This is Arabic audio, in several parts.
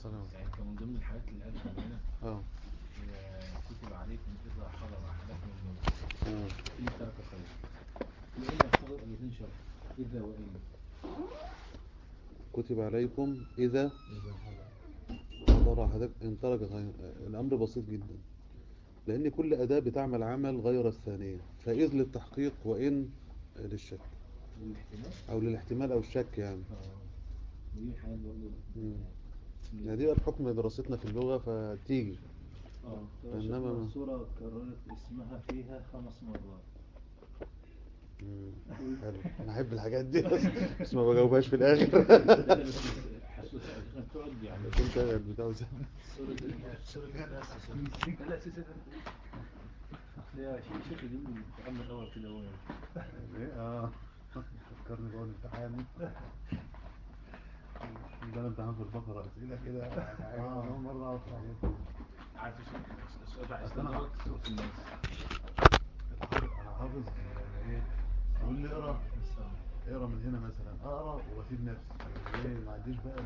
السلام. يعني كان من ضمن الحاجات اللي قالها هنا كتب عليكم إذا حضر أحدكم الموت إن ترك خير، وإن يشتغل الاثنين شرط، إذا وإن. كتب عليكم إذا حضر. حضر أحدكم إن ترك خير. الأمر بسيط جدا، لأن كل أداة بتعمل عمل غير الثانية، فإذ للتحقيق وإن للشك والاحتمال أو للاحتمال أو الشك يعني. ودي حاجات برضه يعني دي بقى بحكم دراستنا في اللغة فتيجي. إنما السورة كررت اسمها فيها 5 مرات. حلو، أنا أحب الحاجات دي بس ما بجاوبهاش في الآخر. حسوس عشان تقعد يعني كنت أنا البتاع زمان. سورة الناس لا أساسا يا شيخ يجيب لي القرآن من الأول كده هو إيه فكرني بقول امتحان ده امتحان في البقرة أسئلة كده أول مرة أعرف الحاجات. عارف السؤال بتاع استنباط سورة الناس. أنا حافظ إيه، يقول لي اقرا من هنا مثلا، اقرا واسيب نفسي ايه، ما عنديش بقى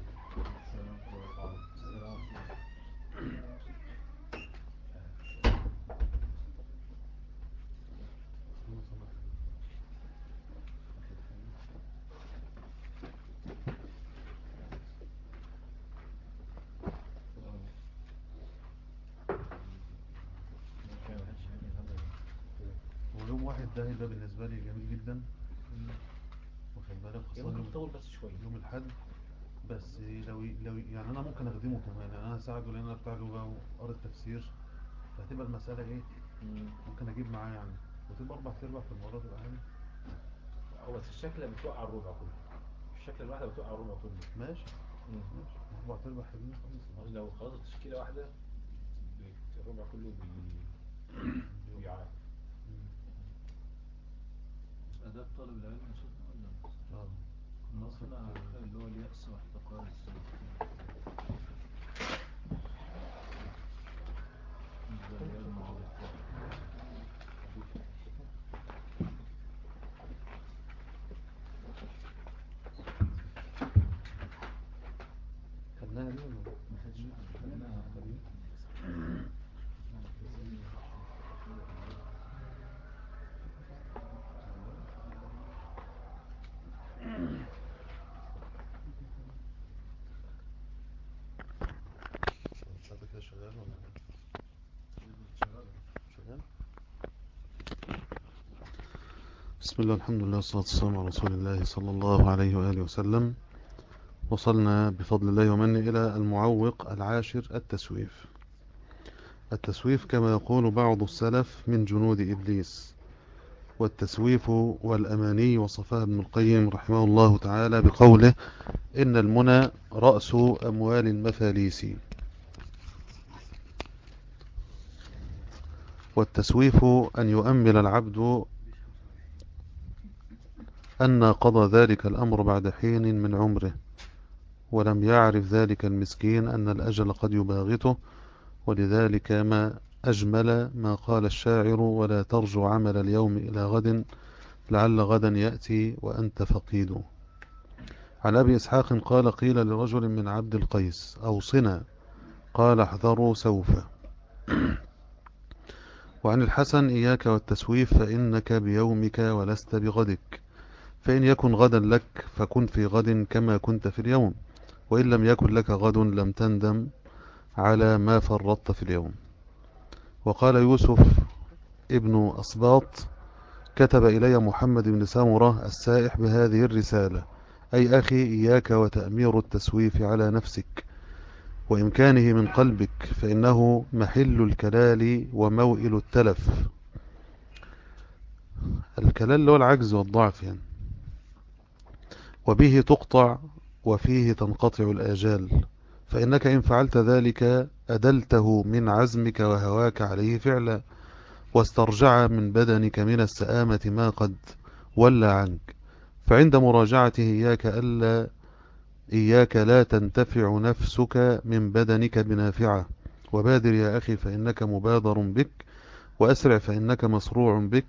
ويوم واحد ده بالنسبة لي جميل جدا، واخد بالك، ممكن تطول بس شوية يوم الحد. بس لو يعني انا ممكن اخدمه كمان، يعني انا اساعده لان انا بتاع لغة وقرأ التفسير، فهتبقى المسألة ايه، ممكن اجيب معاه يعني، وتبقى 4/4 في المرة تبقى حلو. هو بس الشكل بتوقع الربع كله، الشكل الواحدة بتوقع الربع كله. ماشي 4/4 حلوين خالص. لو خلاص تشكيلة واحدة الربع كله بيعاد. أداة طالب العلم يا شيخنا ولا نصنا اللي هو اليأس واحتقار السلطة. خدناها دي ولا خدناها كده شغال ولا شغال؟ بسم الله الحمد لله والصلاة والسلام على رسول الله صلى الله عليه وآله وسلم. وصلنا بفضل الله ومنه إلى المعوق العاشر، التسويف. التسويف كما يقول بعض السلف من جنود إبليس. والتسويف والأماني وصفها ابن القيم رحمه الله تعالى بقوله إن المنى رأس أموال المفاليس. والتسويف أن يؤمل العبد أن قضى ذلك الأمر بعد حين من عمره، ولم يعرف ذلك المسكين أن الأجل قد يباغته. ولذلك ما أجمل ما قال الشاعر: ولا ترجو عمل اليوم إلى غد، لعل غدا يأتي وأنت فقيد. عن أبي إسحاق قال: قيل لرجل من عبد القيس: أوصنا، قال: احذروا سوف. وعن الحسن: إياك والتسويف، فإنك بيومك ولست بغدك، فإن يكن غدا لك فكن في غد كما كنت في اليوم، وإن لم يكن لك غد لم تندم على ما فرطت في اليوم. وقال يوسف ابن أصباط: كتب إلي محمد بن سامرة السائح بهذه الرسالة: أي أخي، إياك وتأمير التسويف على نفسك وإمكانه من قلبك، فإنه محل الكلال وموئل التلف. الكلال اللي هو العجز والضعف يعني. وبه تقطع وفيه تنقطع الآجال، فإنك إن فعلت ذلك أدلته من عزمك وهواك عليه فعلا، واسترجع من بدنك من السآمة ما قد ولى عنك. فعند مراجعته إياك لا تنتفع نفسك من بدنك بنافعة. وبادر يا أخي فإنك مبادر بك، وأسرع فإنك مسروع بك،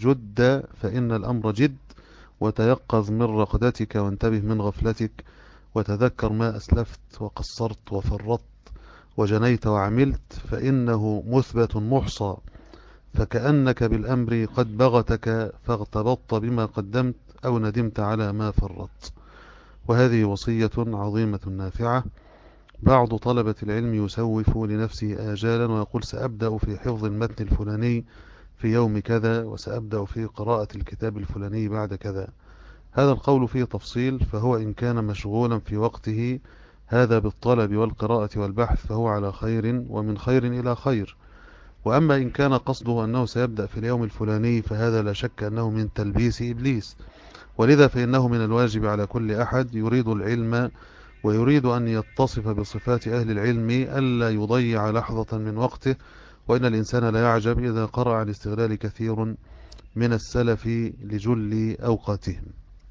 وجد فإن الأمر جد، وتيقظ من رقدتك وانتبه من غفلتك، وتذكر ما أسلفت وقصرت وفرطت وجنيت وعملت، فإنه مثبت محصى، فكأنك بالأمر قد بغتك فاغتبطت بما قدمت أو ندمت على ما فرطت. وهذه وصية عظيمة نافعة. بعض طلبة العلم يسوف لنفسه آجالا ويقول سأبدأ في حفظ المتن الفلاني في يوم كذا، وسأبدأ في قراءة الكتاب الفلاني بعد كذا. هذا القول فيه تفصيل، فهو إن كان مشغولا في وقته هذا بالطلب والقراءة والبحث فهو على خير ومن خير إلى خير. وأما إن كان قصده أنه سيبدأ في اليوم الفلاني فهذا لا شك أنه من تلبيس إبليس، ولذا فإنه من الواجب على كل أحد يريد العلم ويريد أن يتصف بصفات أهل العلم ألا يضيع لحظة من وقته. وإن الإنسان لا يعجب إذا قرأ عن استغلال كثير من السلف لجل أوقاتهم.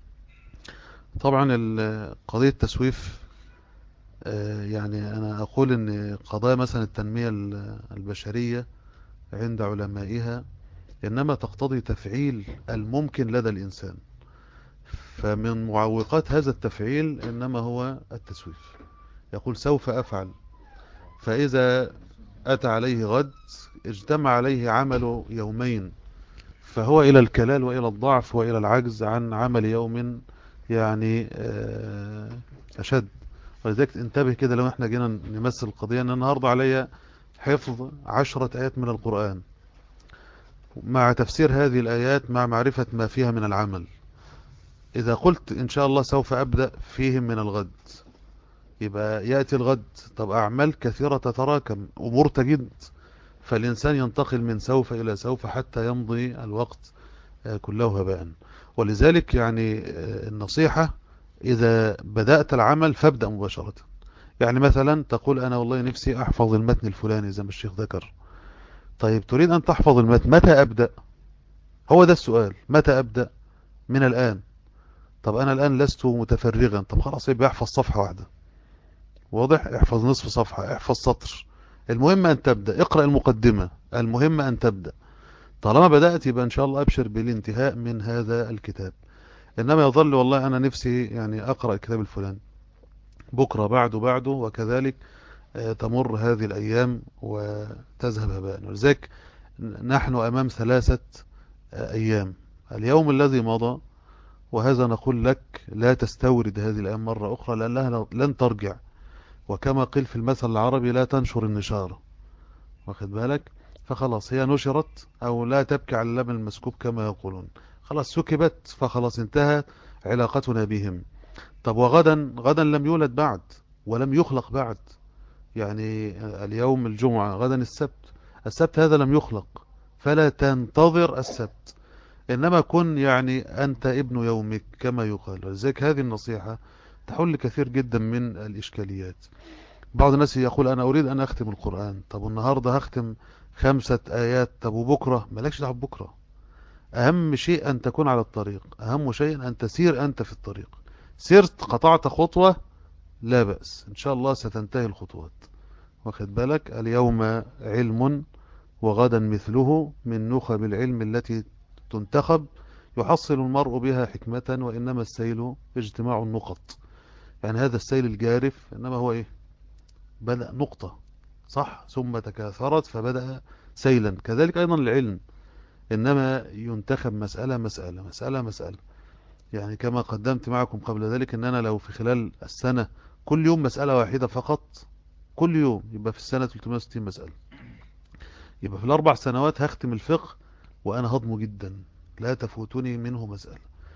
طبعا قضية التسويف، يعني أنا أقول أن قضايا مثلا التنمية البشرية عند علمائها إنما تقتضي تفعيل الممكن لدى الإنسان، فمن معوقات هذا التفعيل إنما هو التسويف. يقول سوف أفعل، فإذا أتى عليه غد اجتمع عليه عمل يومين، فهو إلى الكلال وإلى الضعف وإلى العجز عن عمل يوم يعني أشد. ولذلك انتبه كده، لو احنا جينا نمثل القضية ان النهاردة عليا حفظ 10 آيات من القرآن مع تفسير هذه الآيات مع معرفة ما فيها من العمل، إذا قلت إن شاء الله سوف أبدأ فيهم من الغد، يبقى يأتي الغد، طب أعمال كثيرة تتراكم، أمور تجد، فالإنسان ينتقل من سوف إلى سوف حتى يمضي الوقت كله هباء. ولذلك يعني النصيحة إذا بدأت العمل فابدأ مباشرة. يعني مثلا تقول أنا والله نفسي أحفظ المتن الفلاني زي ما الشيخ ذكر، طيب تريد أن تحفظ المتن، متى أبدأ؟ هو ده السؤال، متى أبدأ؟ من الآن. طب أنا الآن لست متفرغا، طب خلاص يبقى احفظ صفحة واحدة، واضح، احفظ نصف صفحة، احفظ سطر، المهم أن تبدأ، اقرأ المقدمة، المهم أن تبدأ. طالما بدأت يبقى إن شاء الله أبشر بالانتهاء من هذا الكتاب. إنما يظل والله أنا نفسي يعني أقرأ الكتاب الفلاني، بكرة بعده وكذلك تمر هذه الأيام وتذهب هباء. ولذلك نحن أمام 3 أيام، اليوم الذي مضى، وهذا نقول لك لا تستورد هذه الأيام مرة أخرى لأنها لن ترجع، وكما قيل في المثل العربي لا تنشر النشارة، واخد بالك، فخلاص هي نشرت أو لا تبكي على اللبن المسكوب كما يقولون، خلاص سكبت، فخلاص انتهت علاقتنا بهم. طب وغدا، غدا لم يولد بعد ولم يخلق بعد، يعني اليوم الجمعة، غدا السبت، السبت هذا لم يخلق، فلا تنتظر السبت، إنما كن يعني أنت ابن يومك كما يقال. ولذلك هذه النصيحة تحل كثير جدا من الإشكاليات. بعض الناس يقول أنا أريد أن أختم القرآن، طب النهاردة هختم 5 آيات، طب وبكرة؟ مالكش دعوة بكرة، أهم شيء أن تكون على الطريق، أهم شيء أن تسير أنت في الطريق، سرت قطعت خطوة لا بأس، إن شاء الله ستنتهي الخطوات، واخد بالك. اليوم علم وغدا مثله، من نخب العلم التي تنتخب يحصل المرء بها حكمة، وإنما السيل اجتماع النقط. يعني هذا السيل الجارف إنما هو إيه؟ بدأ نقطة، صح، ثم تكاثرت فبدأ سيلا. كذلك أيضا العلم إنما ينتخب مسألة مسألة مسألة مسألة. يعني كما قدمت معكم قبل ذلك إن أنا لو في خلال السنة كل يوم مسألة واحدة فقط، كل يوم، يبقى في السنة 360 مسألة، يبقى في ال4 سنوات هختم الفقه وأنا هضمه جدا، لا تفوتني منه مسألة.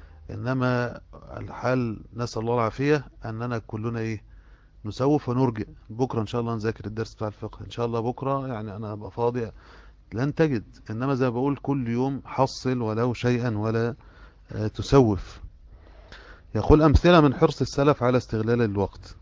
إنما الحال نسأل الله العافية أننا كلنا إيه، نسوف ونرجع، بكرة إن شاء الله نذاكر الدرس بتاع الفقه، إن شاء الله بكرة يعني أنا أبقى فاضي، لن تجد. إنما زي ما بقول كل يوم حصل ولو شيئا ولا تسوف. يقول أمثلة من حرص السلف على استغلال الوقت.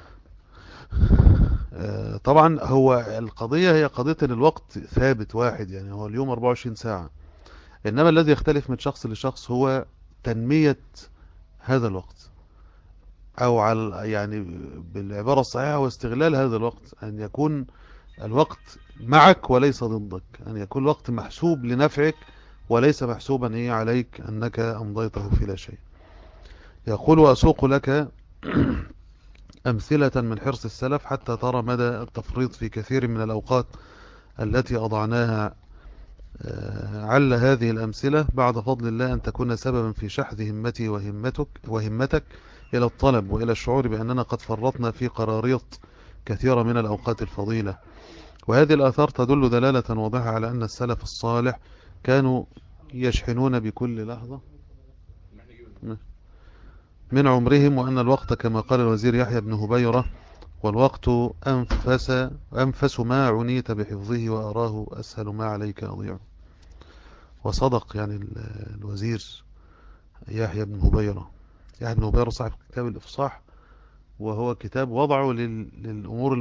طبعا هو القضية هي قضية ان الوقت ثابت واحد، يعني هو اليوم 24 ساعة، انما الذي يختلف من شخص لشخص هو تنمية هذا الوقت، او على يعني بالعبارة الصحيحة هو استغلال هذا الوقت، ان يكون الوقت معك وليس ضدك، ان يكون الوقت محسوب لنفعك وليس محسوبا ايه عليك انك امضيته في لا شيء. يقول واسوق لك أمثلة من حرص السلف حتى ترى مدى التفريط في كثير من الأوقات التي أضعناها. عل هذه الأمثلة بعد فضل الله أن تكون سببا في شحذ همتي وهمتك إلى الطلب وإلى الشعور بأننا قد فرطنا في قراريط كثيرة من الأوقات الفضيلة. وهذه الآثار تدل دلالة واضحة على أن السلف الصالح كانوا يشحنون بكل لحظة من عمرهم، وأن الوقت كما قال الوزير يحيى بن هبيرة: والوقت أنفس ما عنيت بحفظه وأراه أسهل ما عليك أضيع. وصدق يعني الوزير يحيى بن هبيرة. يحيى بن هبيرة صاحب كتاب الإفصاح، وهو كتاب وضعه للأمور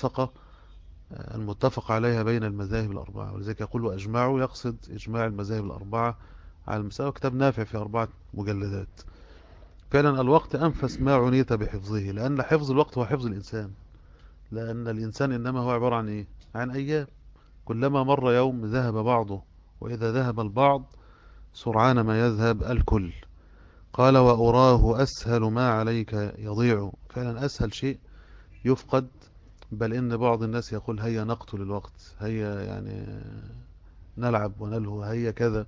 المتفق عليها بين المذاهب الأربعة، ولذلك يقول وأجمعوا، يقصد إجماع المذاهب الأربعة على المسألة. كتاب نافع في 4 مجلدات. فعلا الوقت أنفس ما عنيت بحفظه، لأن حفظ الوقت هو حفظ الإنسان، لأن الإنسان إنما هو عبارة عن إيه؟ عن أيام. كلما مر يوم ذهب بعضه، وإذا ذهب البعض سرعان ما يذهب الكل. قال وأراه أسهل ما عليك يضيع. فعلا أسهل شيء يفقد. بل إن بعض الناس يقول هيا نقتل الوقت، هيا يعني نلعب ونلهو، هيا كذا.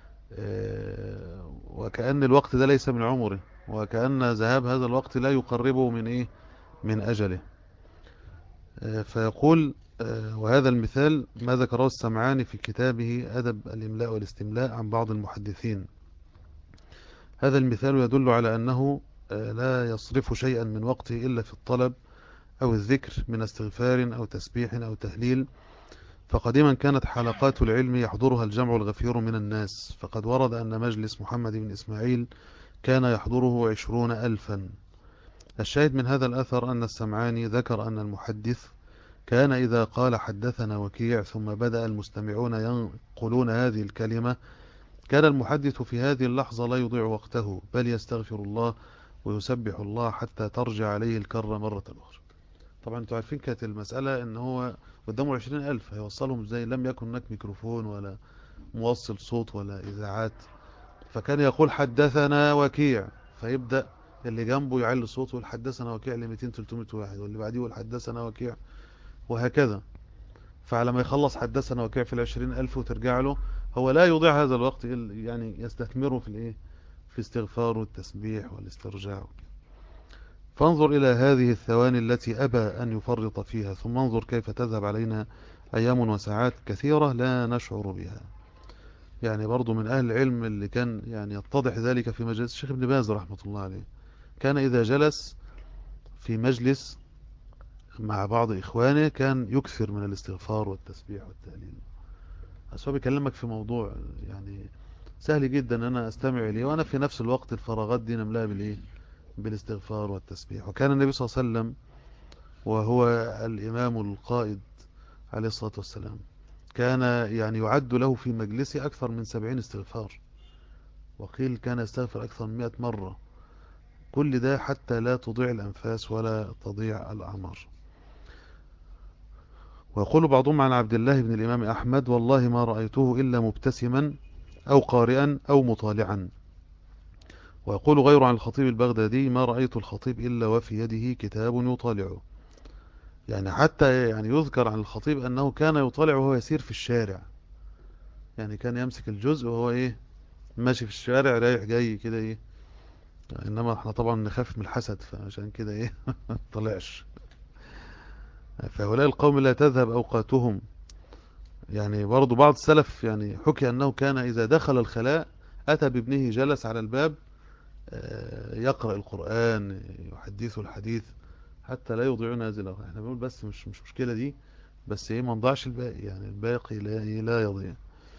وكأن الوقت ده ليس من عمره، وكأن ذهاب هذا الوقت لا يقربه من إيه؟ من أجله. فيقول وهذا المثال ما ذكره السمعاني في كتابه أدب الإملاء والاستملاء عن بعض المحدثين. هذا المثال يدل على أنه لا يصرف شيئا من وقته إلا في الطلب أو الذكر من استغفار أو تسبيح أو تهليل. فقديما كانت حلقات العلم يحضرها الجمع الغفير من الناس، فقد ورد أن مجلس محمد بن إسماعيل كان يحضره 20,000. الشاهد من هذا الأثر أن السمعاني ذكر أن المحدث كان إذا قال حدثنا وكيع ثم بدأ المستمعون ينقلون هذه الكلمة، كان المحدث في هذه اللحظة لا يضيع وقته، بل يستغفر الله ويسبح الله حتى ترجع عليه الكرة مرة أخرى. طبعا انتوا عارفين كانت المسألة ان هو قدامه 20,000، هيوصلهم ازاي؟ لم يكن هناك ميكروفون ولا موصل صوت ولا إذاعات. فكان يقول حدثنا وكيع، فيبدأ اللي جنبه يعلي صوته ويقول حدثنا وكيع ل 200 300 واحد، واللي بعديه يقول حدثنا وكيع، وهكذا. فعلى ما يخلص حدثنا وكيع في 20,000 وترجع له، هو لا يضيع هذا الوقت، يعني يستثمره في الايه؟ في استغفار والتسبيح والاسترجاع. فانظر إلى هذه الثواني التي أبى أن يفرط فيها، ثم انظر كيف تذهب علينا أيام وساعات كثيرة لا نشعر بها. يعني برضو من أهل العلم اللي كان يعني يتضح ذلك في مجلس الشيخ ابن باز رحمة الله عليه. كان إذا جلس في مجلس مع بعض إخوانه كان يكثر من الاستغفار والتسبيح والتهليل. بس هو بيكلمك في موضوع يعني سهل جدا أن أنا أستمع إليه، وأنا في نفس الوقت الفراغات دي نملاها بالإيه؟ بالاستغفار والتسبيح. وكان النبي صلى الله عليه وسلم وهو الإمام القائد عليه الصلاة والسلام كان يعني يعد له في مجلسه أكثر من 70 استغفار، وقيل كان يستغفر أكثر من 100 مرة. كل ده حتى لا تضيع الأنفاس ولا تضيع الأعمار. ويقول بعضهم عن عبد الله بن الإمام أحمد: والله ما رأيته إلا مبتسما أو قارئا أو مطالعا. ويقول غير عن الخطيب البغدادي: ما رأيت الخطيب إلا وفي يده كتاب يطالعه. يعني حتى يعني يذكر عن الخطيب أنه كان يطالع وهو يسير في الشارع، يعني كان يمسك الجزء وهو إيه؟ ماشي في الشارع رايح جاي كده إيه. إنما احنا طبعا نخاف من الحسد، فعشان كده إيه طلعش. فهؤلاء القوم لا تذهب أوقاتهم. يعني برضو بعض السلف يعني حكي أنه كان إذا دخل الخلاء أتى بابنه جلس على الباب يقرأ القرآن يحدثه الحديث حتى لا يضيعون هذه الأوقات. احنا بنقول بس مش مشكلة دي، بس ايه ما نضيعش الباقي، يعني الباقي لا يضيع.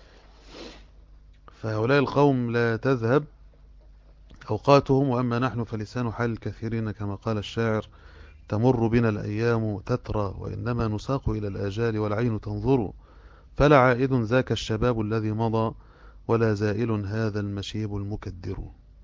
فهؤلاء القوم لا تذهب أوقاتهم، وأما نحن فلسان حال الكثيرين كما قال الشاعر: تمر بنا الأيام تترى وإنما نساق إلى الآجال والعين تنظر، فلا عائد ذاك الشباب الذي مضى ولا زائل هذا المشيب المكدر.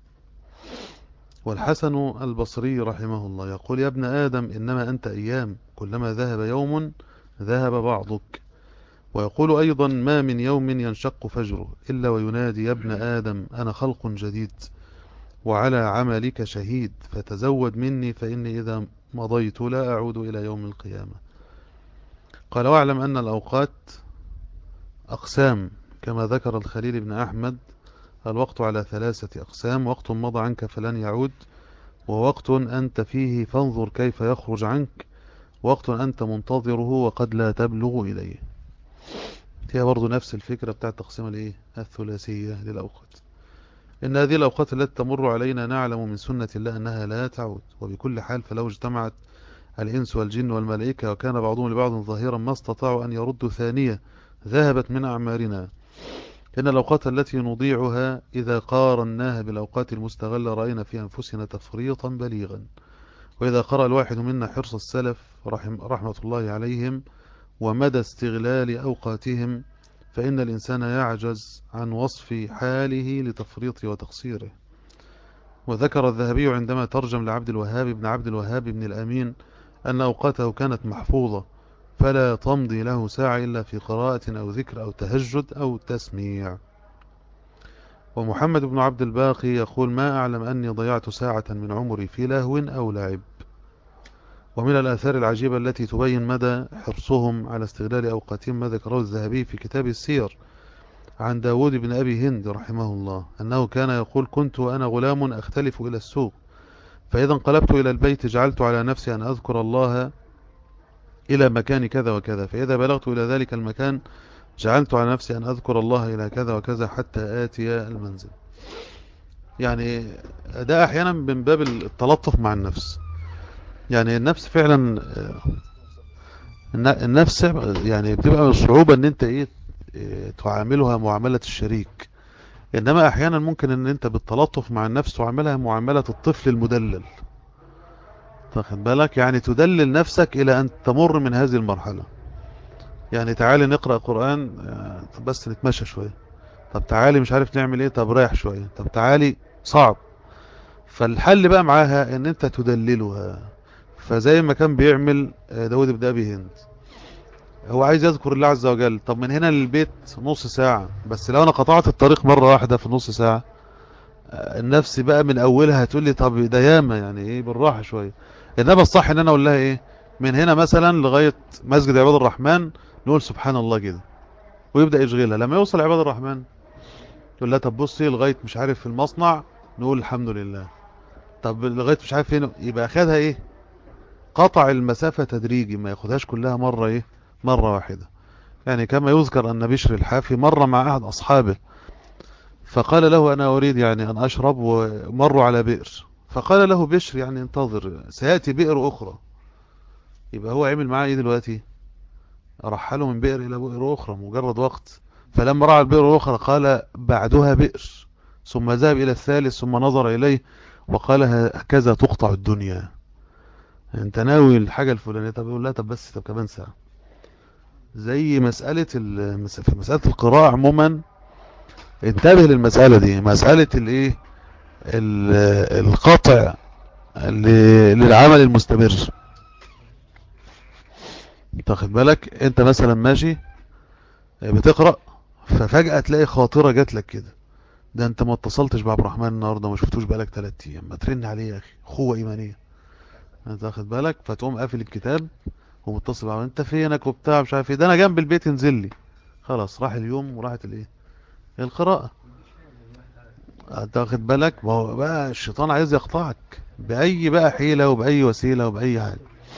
والحسن البصري رحمه الله يقول: يا ابن آدم إنما أنت أيام، كلما ذهب يوم ذهب بعضك. ويقول أيضا: ما من يوم ينشق فجره إلا وينادي: يا ابن آدم أنا خلق جديد وعلى عملك شهيد، فتزود مني فإني إذا مضيت لا أعود إلى يوم القيامة. قال واعلم أن الأوقات أقسام كما ذكر الخليل بن أحمد. الوقت على 3 أقسام: وقت مضى عنك فلن يعود، ووقت أنت فيه فانظر كيف يخرج عنك، وقت أنت منتظره وقد لا تبلغ إليه. هي برضو نفس الفكرة بتاعت تقسيم الثلاثية للأوقات. إن هذه الأوقات التي تمر علينا نعلم من سنة الله أنها لا تعود، وبكل حال فلو اجتمعت الإنس والجن والملائكة وكان بعضهم لبعض ظهيرا ما استطاعوا أن يردوا ثانية ذهبت من أعمارنا. إن الأوقات التي نضيعها إذا قارناها بالأوقات المستغلة رأينا في أنفسنا تفريطا بليغا. وإذا قرأ الواحد منا حرص السلف رحمة الله عليهم ومدى استغلال أوقاتهم فإن الإنسان يعجز عن وصف حاله لتفريطه وتقصيره. وذكر الذهبي عندما ترجم لعبد الوهاب بن عبد الوهاب بن الأمين أن أوقاته كانت محفوظة فلا تمضي له ساعة إلا في قراءة أو ذكر أو تهجد أو تسميع. ومحمد بن عبد الباقي يقول ما أعلم أني ضيعت ساعة من عمري في لهو أو لعب. ومن الآثار العجيبة التي تبين مدى حرصهم على استغلال أوقاتهم ما ذكره الذهبي في كتاب السير عن داود بن أبي هند رحمه الله أنه كان يقول كنت وأنا غلام أختلف إلى السوق، فإذا انقلبت إلى البيت جعلت على نفسي أن أذكر الله إلى مكان كذا وكذا، فإذا بلغت إلى ذلك المكان جعلت على نفسي أن أذكر الله إلى كذا وكذا حتى آتي المنزل. يعني ده أحيانا من باب التلطف مع النفس. يعني النفس فعلا النفس يعني بتبقى من الصعوبة ان انت تعاملها معاملة الشريك، انما احيانا ممكن ان انت بالتلطف مع النفس تعاملها معاملة الطفل المدلل. تاخد بالك؟ يعني تدلل نفسك الى ان تمر من هذه المرحلة. يعني تعالي نقرأ قرآن، طب بس نتمشى شوية، طب تعالي مش عارف نعمل ايه، طب رايح شوية، طب تعالي، صعب. فالحل بقى معاها ان انت تدللها. فزي ما كان بيعمل داود بن ابي هند، هو عايز يذكر الله عز وجل، طب من هنا للبيت نص ساعة، بس لو انا قطعت الطريق مرة واحدة في نص ساعة النفس بقى من اولها هتقول لي طب ده ياما، يعني ايه بالراحة شوية. انما الصح ان انا اقول لها ايه، من هنا مثلا لغاية مسجد عباد الرحمن نقول سبحان الله كده، ويبدأ يشغلها. لما يوصل عباد الرحمن يقول لها طب بصي لغاية مش عارف في المصنع نقول الحمد لله، طب لغاية مش عارف فين، يبقى اخدها ايه، قطع المسافة تدريجي، ما ياخدهاش كلها مرة ايه، مرة واحدة. يعني كما يذكر أن بشر الحافي مر مع أحد أصحابه فقال له أنا أريد يعني أن أشرب، ومروا على بئر، فقال له بشر يعني انتظر سيأتي بئر أخرى. يبقى هو عمل معاه إيه دلوقتي، رحله من بئر إلى بئر أخرى مجرد وقت. فلما رأى البئر الأخرى قال بعدها بئر، ثم ذهب إلى الثالث ثم نظر إليه وقال هكذا تقطع الدنيا، انت ناوي الحاجة الفلانية، طب يقول لا طب بس طب كمان ساعة. زي مسألة في مسألة القراءة عموما، انتبه للمسألة دي، مسألة الايه، القطع للعمل المستمر. تاخد بالك انت مثلا ماشي بتقرأ ففجأة تلاقي خاطرة جات لك كده، ده انت ما اتصلتش بعبد الرحمن النهارده ما شفتوش بقالك 3 ايام، ما ترن عليه يا اخي، اخوه ايمانيه. انت واخد بالك، فتقوم قافل الكتاب ومتصل بعمل انت فينك وبتاع مش عارف ايه، ده انا جنب البيت انزل لي، خلاص راح اليوم وراحت الايه، القراءة. انت واخد بالك، ما هو بقى الشيطان عايز يقطعك بأي بقى حيلة وبأي وسيلة وبأي حاجة.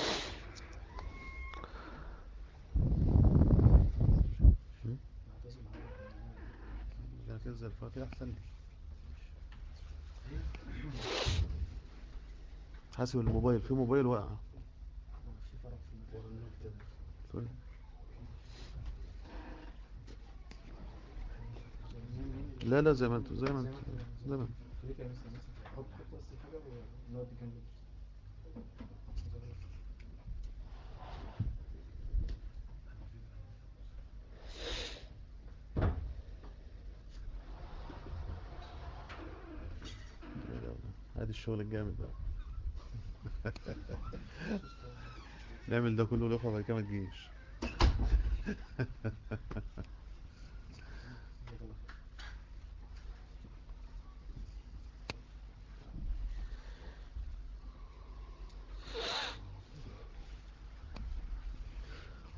حاسب الموبايل، في موبايل واقع. لا لا زي ما انتوا زي ما انتوا زي ما انتوا. ادي الشغل الجامد ده. نعمل ده كله لقطة بعد كده ما تجيش.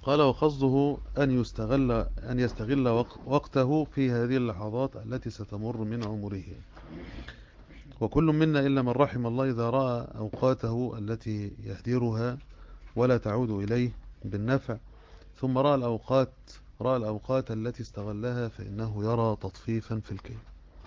قال وقصده أن يستغل وقته في هذه اللحظات التي ستمر من عمره. وكل منا إلا من رحم الله إذا رأى أوقاته التي يهدرها ولا تعود إليه بالنفع، ثم رأى الأوقات التي استغلها، فإنه يرى تطفيفا في الكيل.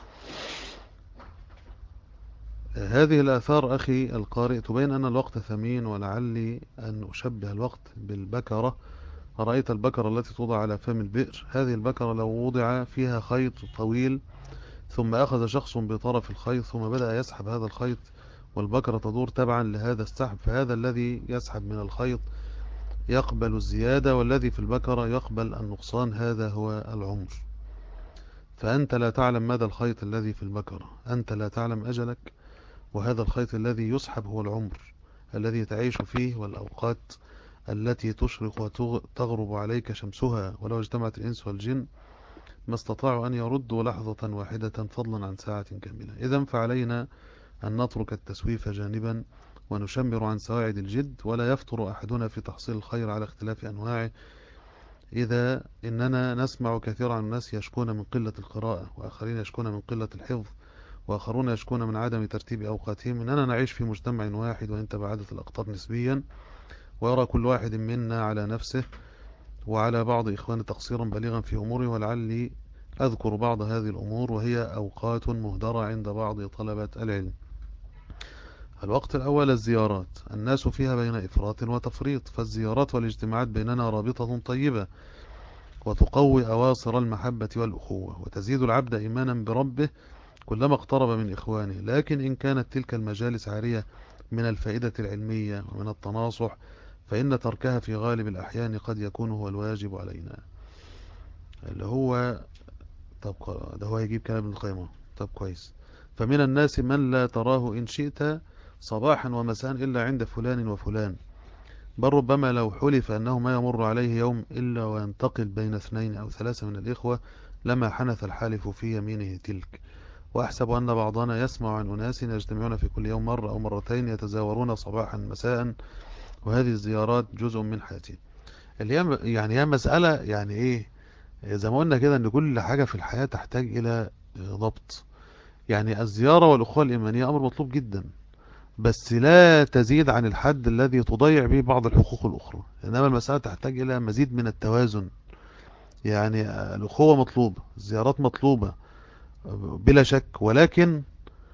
هذه الآثار أخي القارئ تبين أن الوقت ثمين، ولعلي أن أشبه الوقت بالبكرة. أرأيت البكرة التي توضع على فم البئر؟ هذه البكرة لو وضع فيها خيط طويل ثم أخذ شخص بطرف الخيط ثم بدأ يسحب هذا الخيط والبكرة تدور تبعا لهذا السحب، فهذا الذي يسحب من الخيط يقبل الزيادة، والذي في البكرة يقبل النقصان. هذا هو العمر. فأنت لا تعلم مدى الخيط الذي في البكرة، أنت لا تعلم أجلك، وهذا الخيط الذي يسحب هو العمر الذي تعيش فيه، والأوقات التي تشرق وتغرب عليك شمسها. ولو اجتمعت الإنس والجن ما استطاعوا أن يردوا لحظة واحدة فضلا عن ساعة كاملة. إذن فعلينا أن نترك التسويف جانبا ونشمر عن سواعد الجد، ولا يفتر أحدنا في تحصيل الخير على اختلاف أنواعه. إذا إننا نسمع كثيرا عن الناس يشكون من قلة القراءة، وآخرين يشكون من قلة الحفظ، وآخرون يشكون من عدم ترتيب أوقاتهم. إننا نعيش في مجتمع واحد وإن تباعدت الأقطار نسبيا، ويرى كل واحد منا على نفسه وعلى بعض إخوانه تقصيرا بليغا في أموره، ولعلي أذكر بعض هذه الأمور، وهي أوقات مهدرة عند بعض طلبة العلم. الوقت الأول الزيارات، الناس فيها بين إفراط وتفريط، فالزيارات والاجتماعات بيننا رابطة طيبة وتقوي أواصر المحبة والأخوة، وتزيد العبد إيمانا بربه كلما اقترب من إخوانه. لكن إن كانت تلك المجالس عارية من الفائدة العلمية ومن التناصح، فإن تركها في غالب الأحيان قد يكون هو الواجب علينا. اللي هو طب ده هو يجيب كلام ابن القيم. طب كويس. فمن الناس من لا تراه إن شئت صباحا ومساء إلا عند فلان وفلان، بل ربما لو حلف أنه ما يمر عليه يوم إلا وينتقل بين 2 أو 3 من الإخوة لما حنث الحالف في يمينه تلك. وأحسب أن بعضنا يسمع عن أناس يجتمعون في كل يوم مرة أو مرتين يتزاورون صباحا مساء، وهذه الزيارات جزء من حياتي. اللي هي مسألة يعني إيه، زي ما قلنا كده، أن كل حاجة في الحياة تحتاج إلى ضبط. يعني الزيارة والأخوة الإيمانية أمر مطلوب جدا، بس لا تزيد عن الحد الذي تضيع به بعض الحقوق الأخرى. إنما المسألة تحتاج إلى مزيد من التوازن. يعني الأخوة مطلوبة، الزيارات مطلوبة بلا شك، ولكن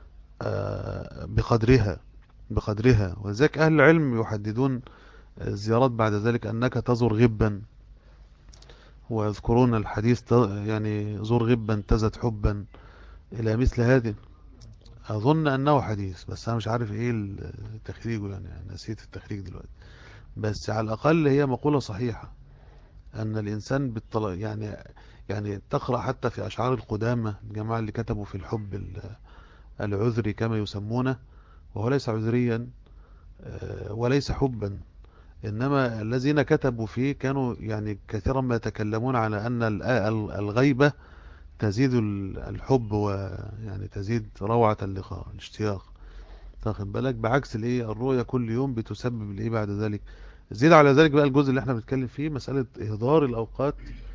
بقدرها. ولذلك أهل العلم يحددون الزيارات بعد ذلك أنك تزور غبا، ويذكرون الحديث يعني زور غبا تزد حبا إلى مثل هذه. أظن أنه حديث، بس أنا مش عارف إيه تخريجه، يعني نسيت التخريج دلوقتي. بس على الأقل هي مقولة صحيحة أن الإنسان يعني تقرأ حتى في أشعار القدامى، الجماعة اللي كتبوا في الحب العذري كما يسمونه، وهو ليس عذريا وليس حبا، إنما الذين كتبوا فيه كانوا يعني كثيرا ما يتكلمون على أن الغيبة تزيد الحب، ويعني تزيد روعة اللقاء الاشتياق. تاخد بالك؟ بعكس الايه، الرؤية كل يوم بتسبب الايه بعد ذلك. زيد على ذلك بقى الجزء اللي احنا بنتكلم فيه، مسألة إهدار الأوقات،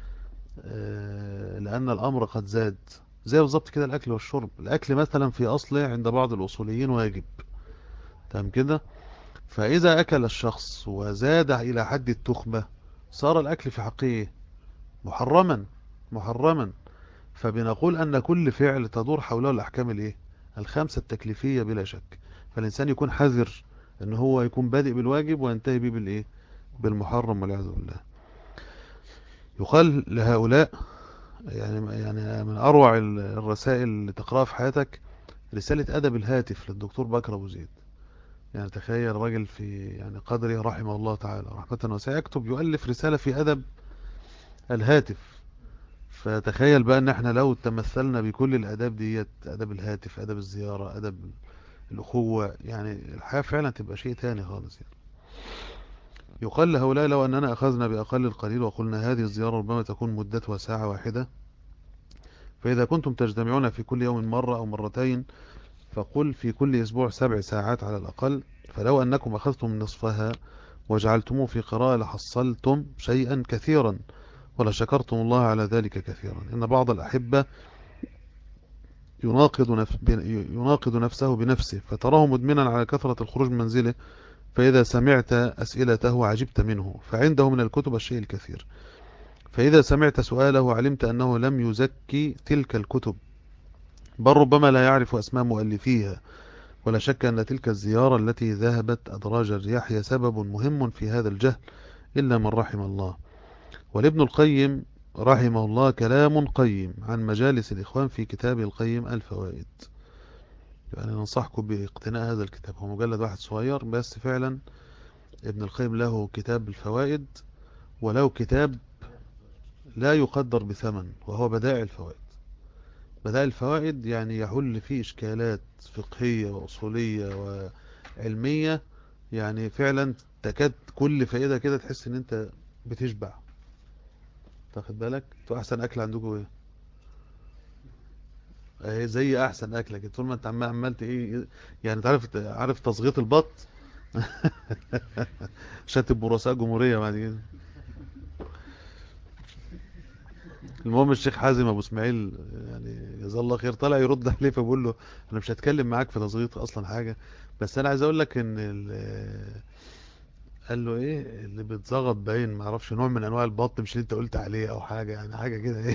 لأن الأمر قد زاد. زي بالظبط كده الأكل والشرب. الأكل مثلا في أصله عند بعض الأصوليين واجب، تمام كده؟ فإذا أكل الشخص وزاد إلى حد التخمة صار الأكل في حقه محرما. فبنقول أن كل فعل تدور حوله الأحكام الايه، الخمسة التكليفية بلا شك. فالإنسان يكون حذر أن هو يكون بادئ بالواجب وينتهي به بالايه، بالمحرم والعياذ بالله. يقال لهؤلاء، يعني من أروع الرسائل اللي تقرأها في حياتك رسالة أدب الهاتف للدكتور بكر أبو زيد. يعني تخيل راجل في يعني قدره رحمه الله تعالى رحمة واسعة يكتب يؤلف رسالة في أدب الهاتف. فتخيل بقى ان احنا لو تمثلنا بكل الاداب ديت، ادب الهاتف، ادب الزيارة، ادب الاخوة، يعني الحياة فعلا تبقى شيء تاني خالص يعني. يقال لهؤلاء لو اننا اخذنا باقل القليل وقلنا هذه الزيارة ربما تكون مدتها ساعة واحدة، فاذا كنتم تجتمعون في كل يوم مرة او مرتين فقل في كل اسبوع 7 ساعات على الاقل. فلو انكم اخذتم نصفها وجعلتموه في قراءة لحصلتم شيئا كثيرا ولشكرتم الله على ذلك كثيرا. إن بعض الأحبة يناقض نفسه بنفسه، فتراه مدمنا على كثرة الخروج من منزله، فإذا سمعت أسئلته عجبت منه، فعنده من الكتب الشيء الكثير، فإذا سمعت سؤاله علمت أنه لم يزكي تلك الكتب، بل ربما لا يعرف أسماء مؤلفيها. ولا شك أن تلك الزيارة التي ذهبت أدراج الرياح هي سبب مهم في هذا الجهل، إلا من رحم الله. ولابن القيم رحمه الله كلام قيم عن مجالس الإخوان في كتاب القيم الفوائد. يعني ننصحكم باقتناء هذا الكتاب، هو مجلد واحد صغير بس فعلا ابن القيم له كتاب الفوائد، وله كتاب لا يقدر بثمن وهو بدائع الفوائد. بدائع الفوائد يعني يحل فيه إشكالات فقهية وأصولية وعلمية، يعني فعلا تكاد كل فائدة كده تحس ان انت بتشبع. تاخد بالك؟ تو احسن اكل عندكم ايه؟ اهي زي احسن اكله كده، طول ما انت عملت ايه يعني، عارف تصغيط البط. عشان تبقوا رؤساء جمهوريه بعد كده. المهم الشيخ حازم ابو اسماعيل يعني جزاه الله خير طلع يرد عليه، فبقول له انا مش هتكلم معاك في تصغيط اصلا حاجه، بس انا عايز اقول لك ان قال له ايه اللي بيتزغط باين ما اعرفش نوع من انواع البط مش اللي انت قلت عليه او حاجه، يعني حاجه كده ايه.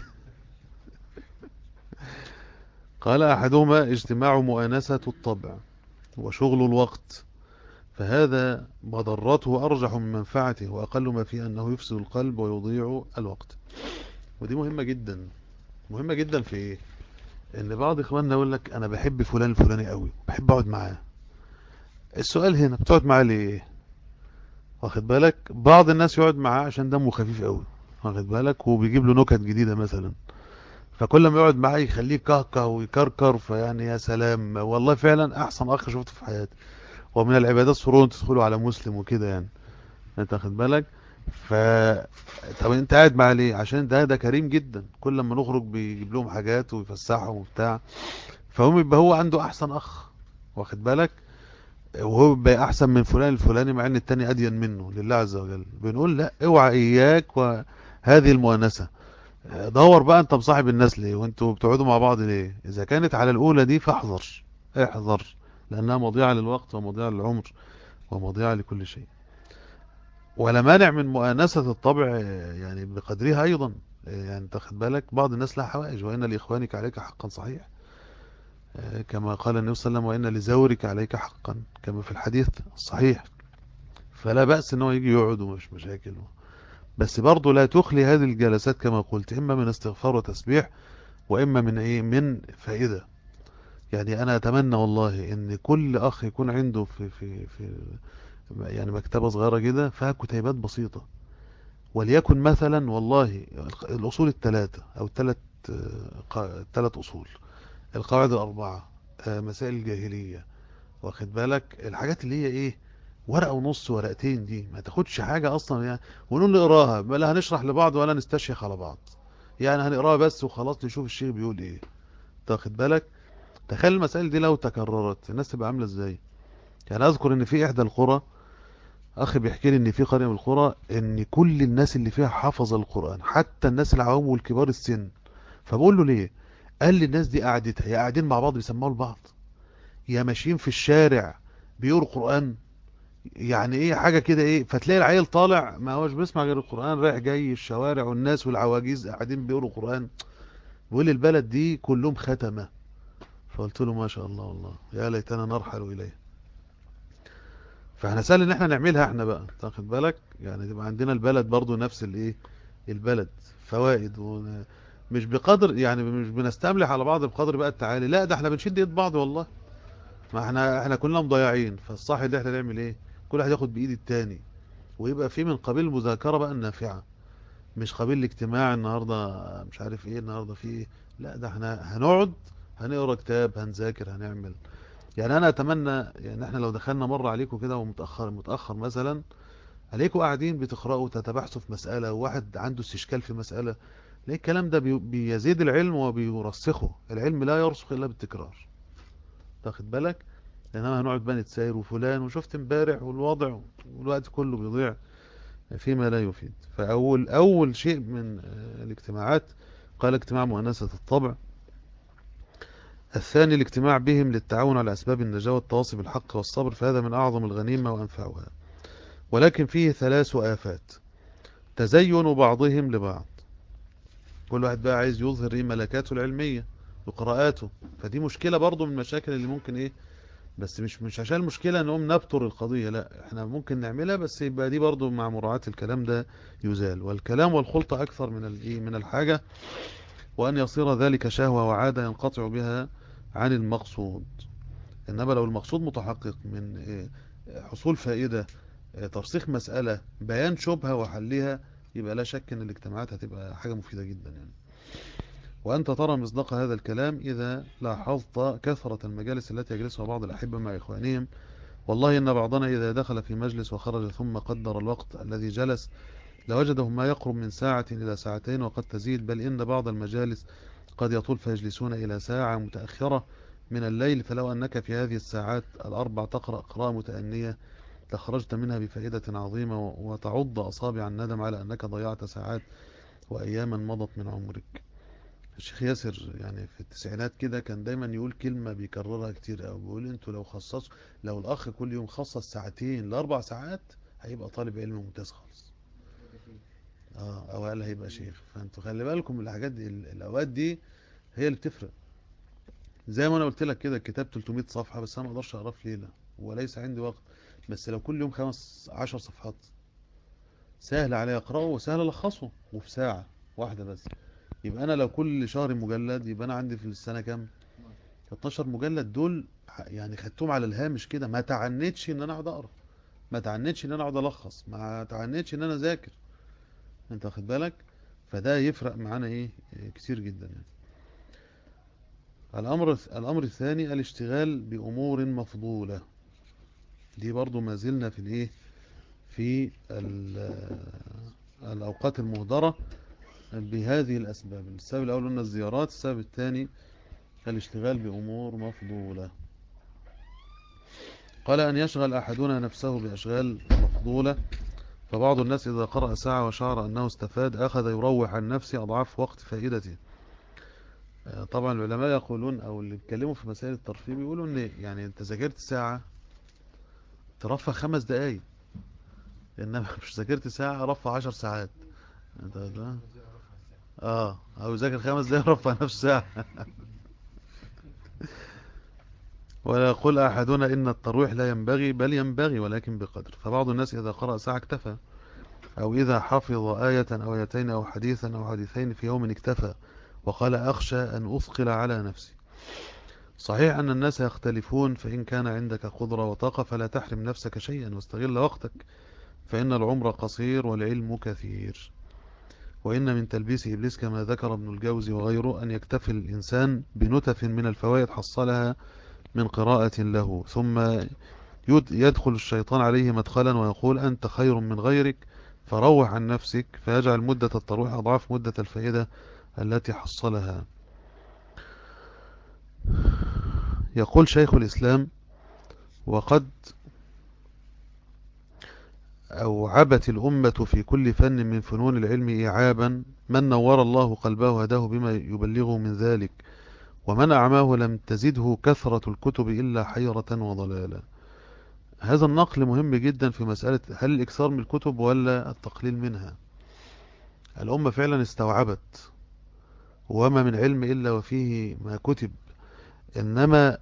قال احدهما اجتماع مؤانسه الطبع وشغل الوقت، فهذا مضرته أرجح من منفعته، وأقل ما فيه أنه يفسد القلب ويضيع الوقت. ودي مهمة جدا، مهمة جدا في إيه؟ إن بعض إخواننا يقول لك أنا بحب فلان الفلاني قوي، بحب أقعد معاه. السؤال هنا بتقعد معاه ليه؟ واخد بالك؟ بعض الناس يقعد معاه عشان دمه خفيف قوي، واخد بالك؟ وبيجيب له نكت جديدة مثلا، فكل ما يقعد معاه يخليه كهكه ويكركر، فيعني يا سلام والله فعلا أحسن أخ شفته في حياتي. ومن العبادات سرور تدخلوا على مسلم وكده يعني، انت واخد بالك؟ ف طب انت قاعد معاه ليه؟ عشان ده كريم جدا، كل لما نخرج بيجيب لهم حاجات ويفسحهم وبتاع، فهم يبقى هو عنده احسن اخ، واخد بالك؟ وهو بيبقى احسن من فلان الفلاني مع ان التاني ادين منه لله عز وجل. بنقول لا، اوعى اياك وهذه المؤانسه. دور بقى انت مصاحب الناس ليه وانتوا بتقعدوا مع بعض ليه؟ اذا كانت على الاولى دي فاحذر، احذر، لانها مضيعه للوقت ومضيعه للعمر ومضيعه لكل شيء. ولا مانع من مؤانسة الطبع يعني بقدرها أيضا. يعني تاخد بالك بعض الناس لها حوائج، وإن لإخوانك عليك حقا صحيح، كما قال النبي صلى الله عليه وسلم وإن لزورك عليك حقا، كما في الحديث الصحيح. فلا بأس إن هو يجي يقعد ومش مشاكل، بس برضه لا تخلي هذه الجلسات كما قلت إما من استغفار وتسبيح، وإما من إيه، من فائدة. يعني أنا أتمنى والله إن كل أخ يكون عنده في يعني مكتبة صغيرة كده فيها كتيبات بسيطة، وليكن مثلا والله الأصول الثلاثة أو الثلاث أصول، القواعد الأربعة، مسائل الجاهلية، واخد بالك؟ الحاجات اللي هي إيه، ورقة ونص ورقتين دي ما تاخدش حاجة أصلا يعني، ونقول نقراها لا هنشرح لبعض ولا نستشيخ على بعض، يعني هنقراها بس وخلاص نشوف الشيخ بيقول إيه. تاخد بالك؟ تخيل المسائل دي لو تكررت الناس تبقى عاملة إزاي. يعني أذكر إن في إحدى القرى اخي بيحكي لي ان في قرية من القرى ان كل الناس اللي فيها حفظ القرآن، حتى الناس العوام والكبار السن. فبقول له ليه؟ قال لي الناس دي قعدتها يا قاعدين مع بعض بيسمعوا لبعض، يا ماشيين في الشارع بيقروا قرآن، يعني ايه حاجة كده ايه، فتلاقي العيل طالع ما هوش بيسمع غير القرآن رايح جاي الشوارع، والناس والعواجيز قاعدين بيقروا قرآن. بيقول لي البلد دي كلهم ختمة. فقلت له ما شاء الله والله يا ليتنا نرحل اليه. فاحنا سهل ان احنا نعملها احنا بقى، تاخد بالك؟ يعني تبقى عندنا البلد برضو نفس الايه، البلد فوائد مش بقدر يعني مش بنستملح على بعض بقدر بقى التعالي، لا ده احنا بنشد ايد بعض والله. ما احنا كلنا مضيعين، فالصح ان احنا نعمل ايه، كل واحد ياخد بايد التاني، ويبقى في من قبيل المذاكرة بقى النافعة، مش قبيل الاجتماع النهاردة مش عارف ايه النهاردة في ايه. لا ده احنا هنقعد هنقرا كتاب هنذاكر هنعمل. يعني انا اتمنى يعني احنا لو دخلنا مرة عليكم كده ومتأخر متأخر مثلا، عليكم قاعدين بتقرأوا وتتبحثوا في مسألة وواحد عنده استشكال في مسألة، ليه الكلام ده بيزيد العلم وبيرسخه، العلم لا يرسخ إلا بالتكرار. تاخد بالك؟ إنما هنقعد بقى نتساير وفلان وشفت امبارح والوضع، والوقت كله بيضيع فيما لا يفيد. أول شيء من الاجتماعات قال اجتماع مؤنسة الطبع. الثاني الاجتماع بهم للتعاون على أسباب النجاة والتواصي بالحق والصبر، فهذا من أعظم الغنيمة وأنفعها، ولكن فيه 3 آفات: تزين بعضهم لبعض، كل واحد بقى عايز يظهر ايه ملكاته العلمية وقراءاته، فدي مشكلة برضو من المشاكل اللي ممكن ايه، بس مش عشان المشكلة نقوم نبتر القضية، لا احنا ممكن نعملها، بس يبقى دي برضو مع مراعاة الكلام ده يزال، والكلام والخلطة أكثر من الايه من الحاجة، وأن يصير ذلك شهوة وعادة ينقطع بها عن المقصود. إنما لو المقصود متحقق من حصول فائدة، ترسيخ مسألة، بيان شبهة وحلها، يبقى لا شك أن الاجتماعات هتبقى حاجة مفيدة جدا يعني. وأنت ترى مصداق هذا الكلام إذا لاحظت كثرة المجالس التي يجلسها بعض الأحبة مع إخوانهم. والله إن بعضنا إذا دخل في مجلس وخرج ثم قدر الوقت الذي جلس لوجده ما يقرب من ساعة إلى ساعتين وقد تزيد، بل إن بعض المجالس قد يطول فيجلسون إلى ساعة متأخرة من الليل، فلو أنك في هذه الساعات الأربع تقرأ قراءة متأنية لخرجت منها بفائدة عظيمة، وتعض أصابع الندم على أنك ضيعت ساعات وأياما مضت من عمرك. الشيخ ياسر يعني في التسعينات كده كان دايما يقول كلمة بيكررها كتير أوي، بيقول انتوا لو الأخ كل يوم خصص ساعتين ل4 ساعات هيبقى طالب علم ممتاز خالص. او قال هيبقى شيخ. فانتوا خلي بالكم من الحاجات دي، الاوقات دي هي اللي بتفرق. زي ما انا قلت لك كده، الكتاب 300 صفحة بس انا ما اقدرش اقراه في ليلة وليس عندي وقت، بس لو كل يوم 15 صفحات سهل علي اقراه وسهل الخصه وفي ساعة واحدة بس. يبقى انا لو كل شهر مجلد يبقى انا عندي في السنة كام؟ 12 مجلد دول، يعني خدتهم على الهامش كده، ما تعنتش ان انا اقعد اقرا، ما تعنتش ان انا اقعد الخص، ما تعنتش ان انا اذاكر، انت واخد بالك؟ فده يفرق معانا ايه كتير جدا يعني. الامر الثاني الاشتغال بامور مفضولة. دي برضو ما زلنا في الايه في الاوقات المهدرة بهذه الاسباب. السبب الاول قلنا الزيارات، السبب الثاني الاشتغال بامور مفضولة. قال أن يشغل أحدنا نفسه بأشغال مفضولة، فبعض الناس إذا قرأ ساعة وشعر أنه استفاد أخذ يروح عن نفسه أضعاف وقت فائدته. طبعا العلماء يقولون أو اللي بيتكلموا في مسائل الترفيه بيقولوا أن يعني أنت ذاكرت ساعة ترفه 5 دقايق، إنما مش ذاكرت ساعة رفه 10 ساعات. أنت أو ذاكر 5 دقايق رفه نفس ساعة. ولا يقول أحدنا إن الترويح لا ينبغي، بل ينبغي ولكن بقدر. فبعض الناس إذا قرأ ساعة اكتفى، أو إذا حفظ آية أو آيتين أو حديثا أو حديثين في يوم اكتفى، وقال أخشى أن أثقل على نفسي. صحيح أن الناس يختلفون، فإن كان عندك قدرة وطاقة فلا تحرم نفسك شيئا واستغل وقتك، فإن العمر قصير والعلم كثير. وإن من تلبيس إبليس كما ذكر ابن الجوزي وغيره أن يكتفي الإنسان بنتف من الفوائد حصلها من قراءة له، ثم يدخل الشيطان عليه مدخلا ويقول أنت خير من غيرك فروح عن نفسك، فيجعل مدة الترويح أضعاف مدة الفائدة التي حصلها. يقول شيخ الإسلام: وقد أوعبت الأمة في كل فن من فنون العلم إيعابا، من نور الله قلبه هداه بما يبلغه من ذلك، ومن أعماه لم تزده كثرة الكتب إلا حيرة وضلالا. هذا النقل مهم جدا في مسألة هل الإكثار من الكتب ولا التقليل منها. الأمة فعلا استوعبت، وما من علم إلا وفيه ما كتب، إنما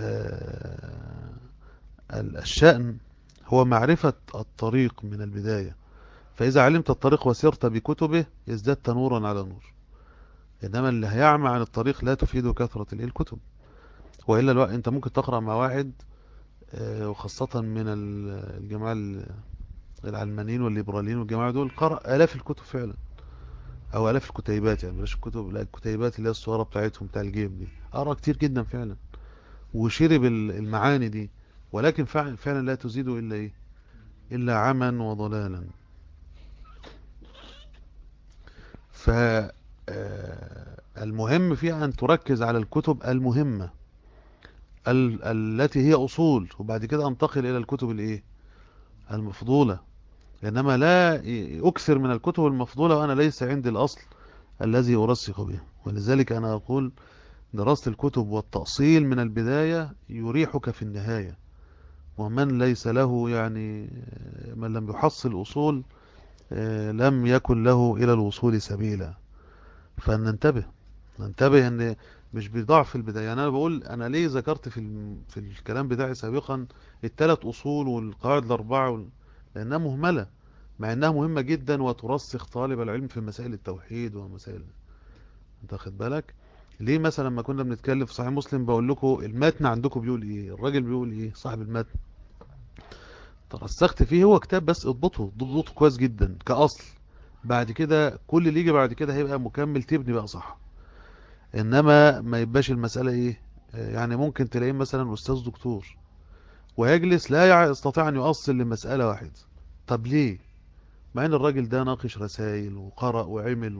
الشأن هو معرفة الطريق من البداية، فإذا علمت الطريق وسرت بكتبه ازددت نورا على نور. إنما اللي هيعمى عن الطريق لا تفيده كثرة الكتب، وإلا أنت ممكن تقرأ مع واحد وخاصة من الجماعة العلمانيين والليبراليين والجماعة دول، قرأ آلاف الكتب فعلا، أو آلاف الكتيبات، يعني مش الكتب، لا الكتيبات اللي هي الصورة بتاعتهم بتاع الجيب دي، قرأ كتير جدا فعلا وشرب المعاني دي، ولكن فعلا لا تزيد إلا إيه؟ إلا عما وضلالا. فالمهم فيها أن تركز على الكتب المهمة التي هي أصول، وبعد كده أنتقل إلى الكتب الإيه المفضولة. إنما لا أكثر من الكتب المفضولة وأنا ليس عندي الأصل الذي أرسخ به. ولذلك أنا أقول دراسة الكتب والتأصيل من البداية يريحك في النهاية. ومن ليس له يعني من لم يحصل أصول لم يكن له إلى الوصول سبيلا. فننتبه، ننتبه ان مش بضعف البداية. يعني انا بقول انا ليه ذكرت في الكلام بتاعي سابقا الثلاث اصول والقواعد الاربعة لانها مهملة، مع انها مهمة جدا وترسخ طالب العلم في مسائل التوحيد ومسائل. انت واخد بالك؟ ليه مثلا لما كنا بنتكلم في صحيح مسلم بقول لكم المتن عندكم بيقول ايه، الراجل بيقول ايه، صاحب المتن ترسخت فيه، هو كتاب بس اضبطه، اضبطه كويس جدا كأصل. بعد كده كل اللي يجي بعد كده هيبقى مكمل، تبني بقى صح. انما ما يبقاش المسألة ايه، يعني ممكن تلاقيه مثلا استاذ دكتور ويجلس لا يستطيع ان يؤصل لمسألة واحدة. طب ليه؟ مع ان الراجل ده ناقش رسائل وقرأ وعمل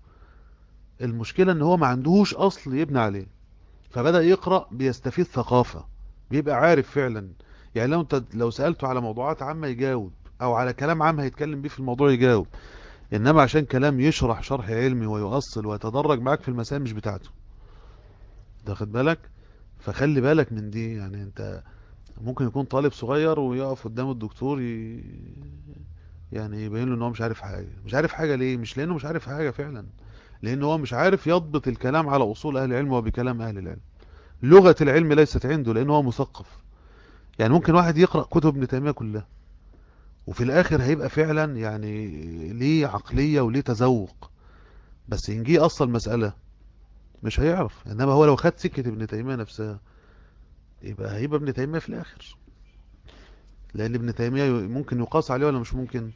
المشكلة ان هو ما عندهوش اصل يبني عليه، فبدأ يقرأ بيستفيد ثقافة، بيبقى عارف فعلا. يعني لو انت لو سألته على موضوعات عامة يجاوب، او على كلام عام هيتكلم بيه في الموضوع يجاوب. انما عشان كلام يشرح شرح علمي ويؤصل ويتدرج معاك في المسائل مش بتاعته. تاخد بالك؟ فخلي بالك من دي. يعني انت ممكن يكون طالب صغير ويقف قدام الدكتور يعني يبين له ان هو مش عارف حاجة. مش عارف حاجة ليه؟ مش لانه مش عارف حاجة فعلا، لان هو مش عارف يضبط الكلام على اصول اهل العلم وبكلام اهل العلم. لغة العلم ليست عنده لان هو مثقف. يعني ممكن واحد يقرأ كتب ابن تيمية كلها وفي الاخر هيبقى فعلا يعني ليه عقلية وليه تذوق، بس إن جه اصل مسألة مش هيعرف. انما هو لو خد سكة ابن تيمية نفسها يبقى هيبقى ابن تيمية في الاخر. لان ابن تيمية ممكن يقاس عليه ولا مش ممكن؟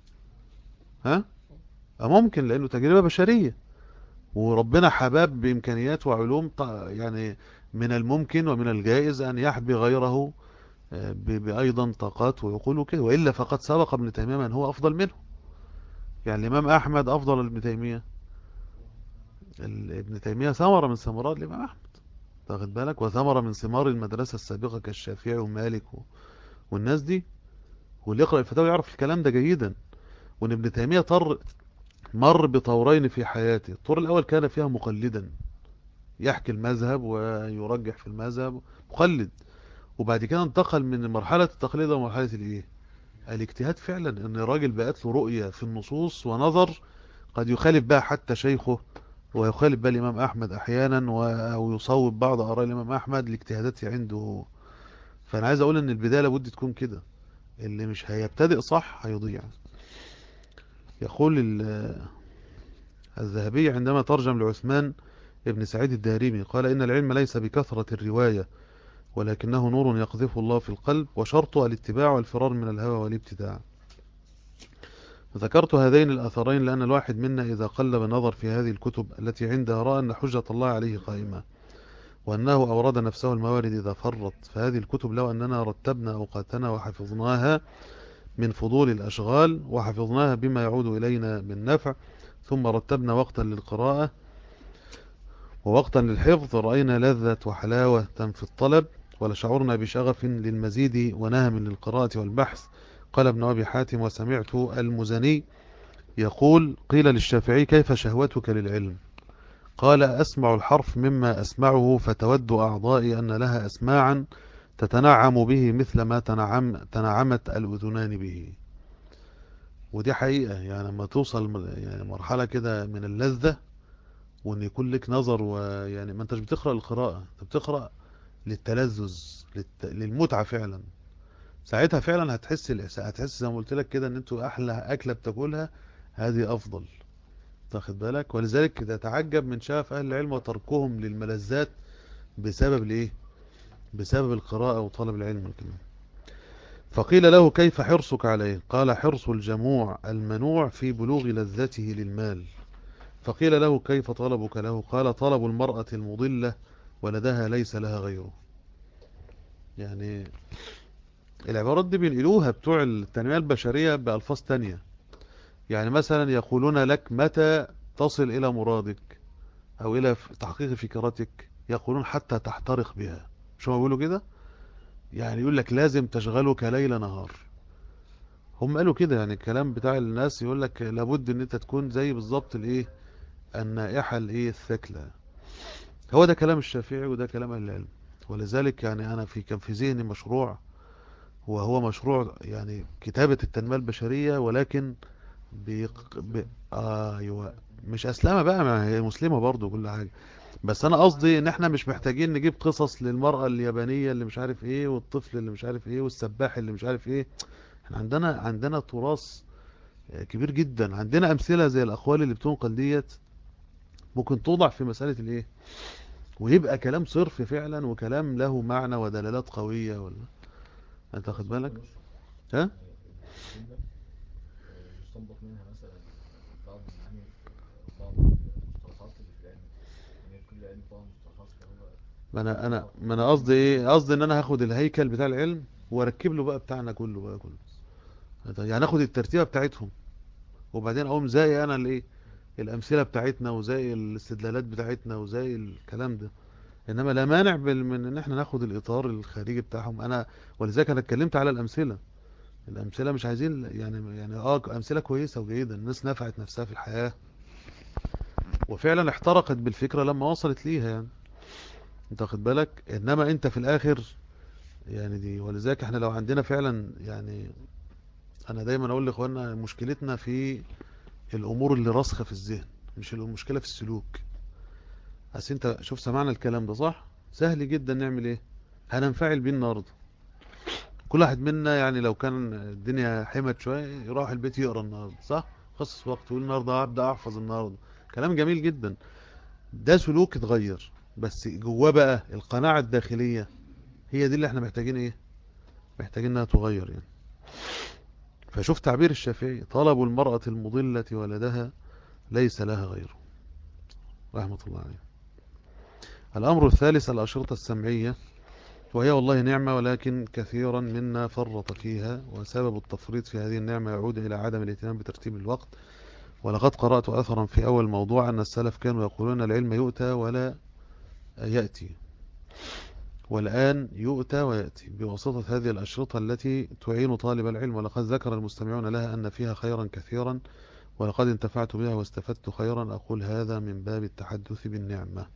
ها؟ ممكن، لانه تجربة بشرية وربنا حباب بامكانيات وعلوم يعني من الممكن ومن الجائز ان يحبي غيره بايضا طاقات وعقول وكده، والا فقد سبق ابن تيمية من هو افضل منه. يعني الامام احمد افضل من ابن تيمية. ابن تيمية ثمرة من ثمرات الامام احمد، واخد بالك، وثمرة من ثمار المدرسة السابقة كالشافعي ومالك والناس دي. واللي يقرأ الفتاوى يعرف الكلام ده جيدا. وان ابن تيمية مر بطورين في حياته. الطور الأول كان فيها مقلدا يحكي المذهب ويرجح في المذهب، مقلد. وبعد كده انتقل من مرحلة التقليد ومرحلة الايه الاجتهاد فعلا، ان الراجل بقت له رؤية في النصوص ونظر قد يخالف بها حتى شيخه، ويخالف بها الإمام أحمد أحيانا أو يصوب بعض آراء الإمام أحمد لاجتهادات عنده. فأنا عايز أقول إن البداية لابد تكون كده، اللي مش هيبتدئ صح هيضيع. يقول الذهبي عندما ترجم لعثمان ابن سعيد الدارمي قال إن العلم ليس بكثرة الرواية ولكنه نور يقذفه الله في القلب وشرطه الاتباع والفرار من الهوى والابتداع. ذكرت هذين الأثرين لأن الواحد منا إذا قلب النظر في هذه الكتب التي عندها رأى أن حجة الله عليه قائمة وأنه أورد نفسه الموارد إذا فرط. فهذه الكتب لو أننا رتبنا أوقاتنا وحفظناها من فضول الأشغال وحفظناها بما يعود إلينا من نفع، ثم رتبنا وقتا للقراءة ووقتا للحفظ، رأينا لذة وحلاوة في الطلب ولشعرنا بشغف للمزيد ونهم للقراءة والبحث. قال ابن أبي حاتم وسمعت المزني يقول قيل للشافعي كيف شهوتك للعلم؟ قال أسمع الحرف مما أسمعه فتود أعضائي أن لها أسماعا تتنعم به مثل ما تنعمت الأذنان به. ودي حقيقة، يعني لما توصل يعني مرحلة كده من اللذة وان يكون لك نظر، ويعني ما انتش بتقرأ القراءة، انت بتقرأ للتلذذ للمتعة فعلا. ساعتها فعلا هتحس زي ما قلت لك كده ان انتوا احلى اكلة بتاكلها هذه افضل. تاخد بالك؟ ولذلك تتعجب من شغف اهل العلم وتركهم للملذات بسبب الايه، بسبب القراءة وطلب العلم كمان. فقيل له كيف حرصك عليه؟ قال حرص الجموع المنوع في بلوغ لذته للمال. فقيل له كيف طلبك له؟ قال طلب المرأة المضلة ولدها ليس لها غيره. يعني العبارات دي بينقلوها بتوع التنمية البشرية بألفاظ تانية. يعني مثلا يقولون لك متى تصل إلى مرادك أو إلى تحقيق فكرتك؟ يقولون حتى تحترق بها. مش هو بيقولوا كده؟ يعني يقول لك لازم تشغلك ليل نهار. هم قالوا كده، يعني الكلام بتاع الناس يقول لك لابد ان انت تكون زي بالظبط الايه، النائحة الايه الثكلى. هو ده كلام الشافعي وده كلام اهل العلم. ولذلك يعني انا كان في ذهني مشروع، وهو مشروع يعني كتابة التنمية البشرية، ولكن ايوه، مش اسلامة بقى، ما هي مسلمة برضو كل حاجة. بس انا قصدي ان احنا مش محتاجين نجيب قصص للمرأة اليابانية اللي مش عارف ايه، والطفل اللي مش عارف ايه، والسباح اللي مش عارف ايه. احنا عندنا تراث كبير جدا. عندنا امثلة زي الاقوال اللي بتنقل ديت، ممكن توضع في مسألة الايه، ويبقى كلام صرف فعلا، وكلام له معنى ودلالات قوية، ولا انت واخد بالك؟ ها؟ الجملة يستنبط منها مثلا بعض المعاني، بعض المصطلحات اللي في العلم، يعني كل علم طبعا مصطلحات، فهو ما انا قصدي ايه، قصدي ان انا هاخد الهيكل بتاع العلم واركب له بقى بتاعنا كله بقى كله. يعني اخد الترتيبة بتاعتهم، وبعدين اقوم زي انا الايه، الامثلة بتاعتنا، وزي الاستدلالات بتاعتنا، وزي الكلام ده. انما لا مانع من ان احنا ناخد الاطار الخارجي بتاعهم. ولذلك انا اتكلمت على الامثلة. الامثلة مش عايزين يعني امثلة كويسة وجيدة، الناس نفعت نفسها في الحياة، وفعلا احترقت بالفكرة لما وصلت ليها يعني. انت واخد بالك؟ انما انت في الاخر يعني دي، ولذلك احنا لو عندنا فعلا يعني، انا دايما اقول لاخواننا مشكلتنا في الامور اللي راسخة في الذهن، مش المشكلة في السلوك. اصل انت شوف، سمعنا الكلام ده صح، سهل جدا نعمل ايه، هننفعل بيه النهارده. كل واحد منا يعني لو كان الدنيا حمت شوية يروح البيت يقرا النهارده صح، خصص وقت ويقول النهارده هبدأ احفظ النهارده. كلام جميل جدا، ده سلوك اتغير، بس جواه بقى القناعة الداخلية، هي دي اللي احنا محتاجين ايه، محتاجين انها تغير يعني. فشوف تعبير الشافعي: طلب المرأة المضلة ولدها ليس لها غيره، رحمة الله عليه. الأمر الثالث الأشرطة السمعية، وهي والله نعمة، ولكن كثيرا منا فرط فيها، وسبب التفريط في هذه النعمة يعود إلى عدم الاهتمام بترتيب الوقت. ولقد قرأت أثرا في أول موضوع أن السلف كانوا يقولون العلم يؤتى ولا يأتي، والآن يؤتى ويأتي بواسطة هذه الأشرطة التي تعين طالب العلم. ولقد ذكر المستمعون لها أن فيها خيرا كثيرا، ولقد انتفعت بها واستفدت خيرا، أقول هذا من باب التحدث بالنعمة.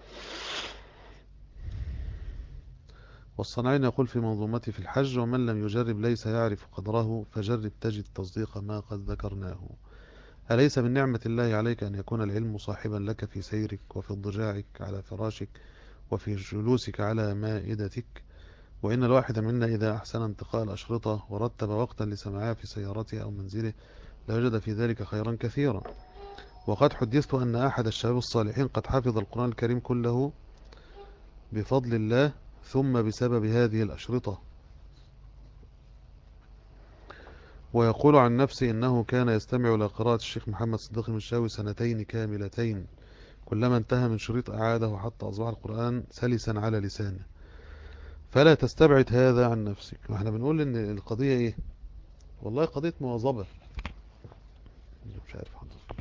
والصنعين يقول في منظومته في الحج: ومن لم يجرب ليس يعرف قدره، فجرب تجد تصديق ما قد ذكرناه. أليس من نعمة الله عليك أن يكون العلم صاحبا لك في سيرك، وفي اضطجاعك على فراشك، وفي جلوسك على مائدتك؟ وإن الواحد منا إذا أحسن انتقاء الأشرطة ورتب وقتا لسماعها في سيارته أو منزله لوجد في ذلك خيرا كثيرا. وقد حدثت أن أحد الشباب الصالحين قد حفظ القرآن الكريم كله بفضل الله، ثم بسبب هذه الأشرطة. ويقول عن نفسه إنه كان يستمع إلى قراءة الشيخ محمد صديق المشاوي سنتين كاملتين، كلما انتهى من شريط أعاده حتى أصبح القرآن سلسا على لسانه. فلا تستبعد هذا عن نفسك. واحنا بنقول إن القضية إيه، والله قضية مواظبة. مش عارف حضرتك.